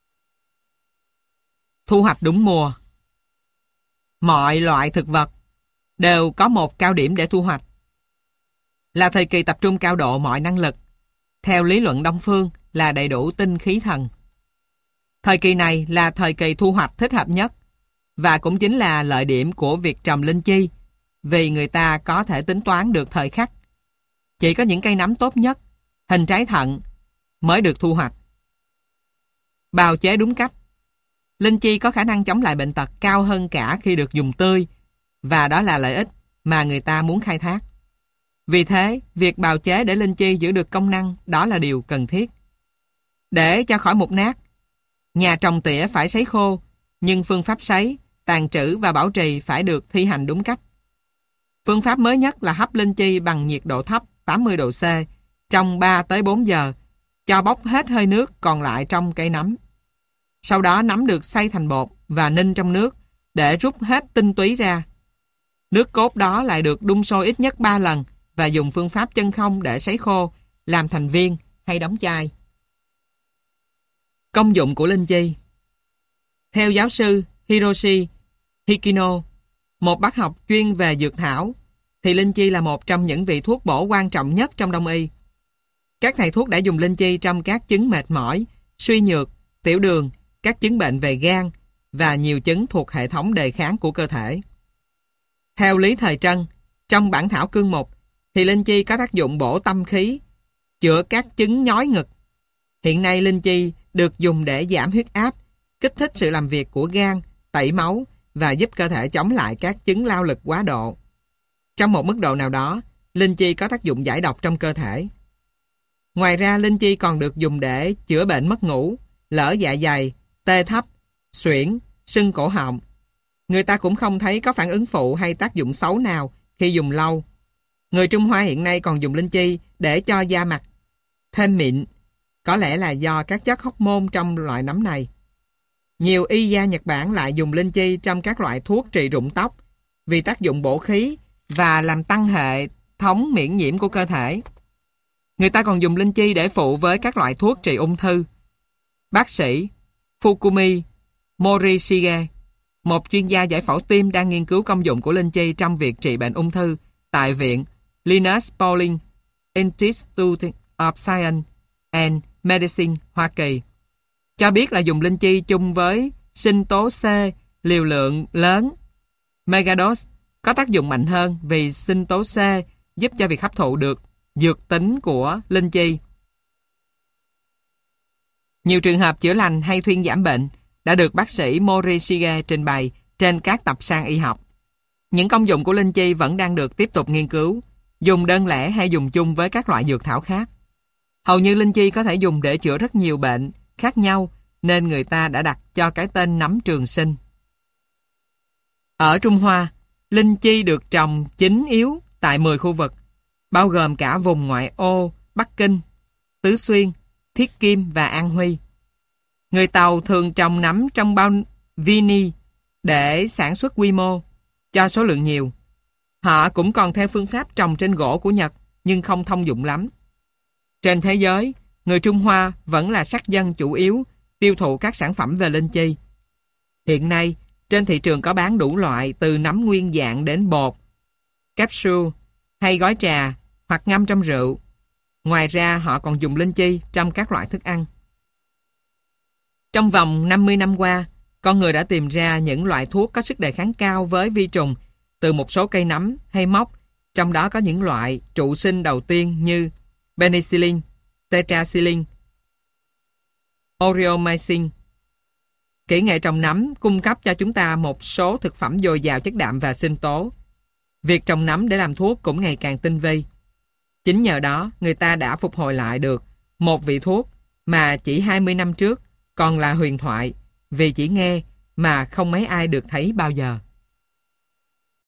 S1: Thu hoạch đúng mùa. Mọi loại thực vật đều có một cao điểm để thu hoạch, là thời kỳ tập trung cao độ mọi năng lực. Theo lý luận Đông phương là đầy đủ tinh khí thần. Thời kỳ này là thời kỳ thu hoạch thích hợp nhất, và cũng chính là lợi điểm của việc trồng linh chi, vì người ta có thể tính toán được thời khắc. Chỉ có những cây nấm tốt nhất, hình trái thận, mới được thu hoạch. Bào chế đúng cách. Linh chi có khả năng chống lại bệnh tật cao hơn cả khi được dùng tươi, và đó là lợi ích mà người ta muốn khai thác. Vì thế, việc bào chế để linh chi giữ được công năng đó là điều cần thiết. Để cho khỏi mục nát, nhà trồng tỉa phải sấy khô, nhưng phương pháp sấy, tàn trữ và bảo trì phải được thi hành đúng cách. Phương pháp mới nhất là hấp linh chi bằng nhiệt độ thấp tám mươi độ C trong ba tới bốn giờ, cho bốc hết hơi nước còn lại trong cây nấm. Sau đó nấm được xay thành bột và ninh trong nước để rút hết tinh túy ra. Nước cốt đó lại được đun sôi ít nhất ba lần và dùng phương pháp chân không để sấy khô, làm thành viên hay đóng chai. Công dụng của linh chi. Theo giáo sư Hiroshi Hikino, một bác học chuyên về dược thảo, thì linh chi là một trong những vị thuốc bổ quan trọng nhất trong Đông y. Các thầy thuốc đã dùng linh chi trong các chứng mệt mỏi, suy nhược, tiểu đường, các chứng bệnh về gan và nhiều chứng thuộc hệ thống đề kháng của cơ thể. Theo lý thời Trân, trong bản thảo cương mục, thì linh chi có tác dụng bổ tâm khí, chữa các chứng nhói ngực. Hiện nay linh chi được dùng để giảm huyết áp, kích thích sự làm việc của gan, tẩy máu và giúp cơ thể chống lại các chứng lao lực quá độ. Trong một mức độ nào đó, linh chi có tác dụng giải độc trong cơ thể. Ngoài ra, linh chi còn được dùng để chữa bệnh mất ngủ, lở dạ dày, tê thấp, suyễn, sưng cổ họng. Người ta cũng không thấy có phản ứng phụ hay tác dụng xấu nào khi dùng lâu. Người Trung Hoa hiện nay còn dùng linh chi để cho da mặt thêm mịn, có lẽ là do các chất hormone trong loại nấm này. Nhiều y gia Nhật Bản lại dùng linh chi trong các loại thuốc trị rụng tóc vì tác dụng bổ khí và làm tăng hệ thống miễn nhiễm của cơ thể. Người ta còn dùng linh chi để phụ với các loại thuốc trị ung thư. Bác sĩ Fukumi Morishige, một chuyên gia giải phẫu tim, đang nghiên cứu công dụng của linh chi trong việc trị bệnh ung thư tại viện Linus Pauling Institute of Science and Medicine, Hoa Kỳ, cho biết là dùng linh chi chung với sinh tố C liều lượng lớn megadose có tác dụng mạnh hơn, vì sinh tố C giúp cho việc hấp thụ được dược tính của linh chi. Nhiều trường hợp chữa lành hay thuyên giảm bệnh đã được bác sĩ Morishige trình bày trên các tập san y học. Những công dụng của linh chi vẫn đang được tiếp tục nghiên cứu, dùng đơn lẻ hay dùng chung với các loại dược thảo khác. Hầu như linh chi có thể dùng để chữa rất nhiều bệnh khác nhau, nên người ta đã đặt cho cái tên nấm trường sinh. Ở Trung Hoa, linh chi được trồng chính yếu tại mười khu vực, bao gồm cả vùng ngoại ô Bắc Kinh, Tứ Xuyên, Thiết Kim và An Huy. Người Tàu thường trồng nấm trong bao vini để sản xuất quy mô, cho số lượng nhiều. Họ cũng còn theo phương pháp trồng trên gỗ của Nhật, nhưng không thông dụng lắm. Trên thế giới, người Trung Hoa vẫn là sắc dân chủ yếu tiêu thụ các sản phẩm về linh chi. Hiện nay, trên thị trường có bán đủ loại từ nấm nguyên dạng đến bột, capsule hay gói trà hoặc ngâm trong rượu. Ngoài ra họ còn dùng linh chi trong các loại thức ăn. Trong vòng năm mươi năm qua, con người đã tìm ra những loại thuốc có sức đề kháng cao với vi trùng từ một số cây nấm hay mốc, trong đó có những loại trụ sinh đầu tiên như penicillin, tetracycline, aureomycin. Kỹ nghệ trồng nấm cung cấp cho chúng ta một số thực phẩm dồi dào chất đạm và sinh tố. Việc trồng nấm để làm thuốc cũng ngày càng tinh vi. Chính nhờ đó, người ta đã phục hồi lại được một vị thuốc mà chỉ hai mươi năm trước còn là huyền thoại, vì chỉ nghe mà không mấy ai được thấy bao giờ.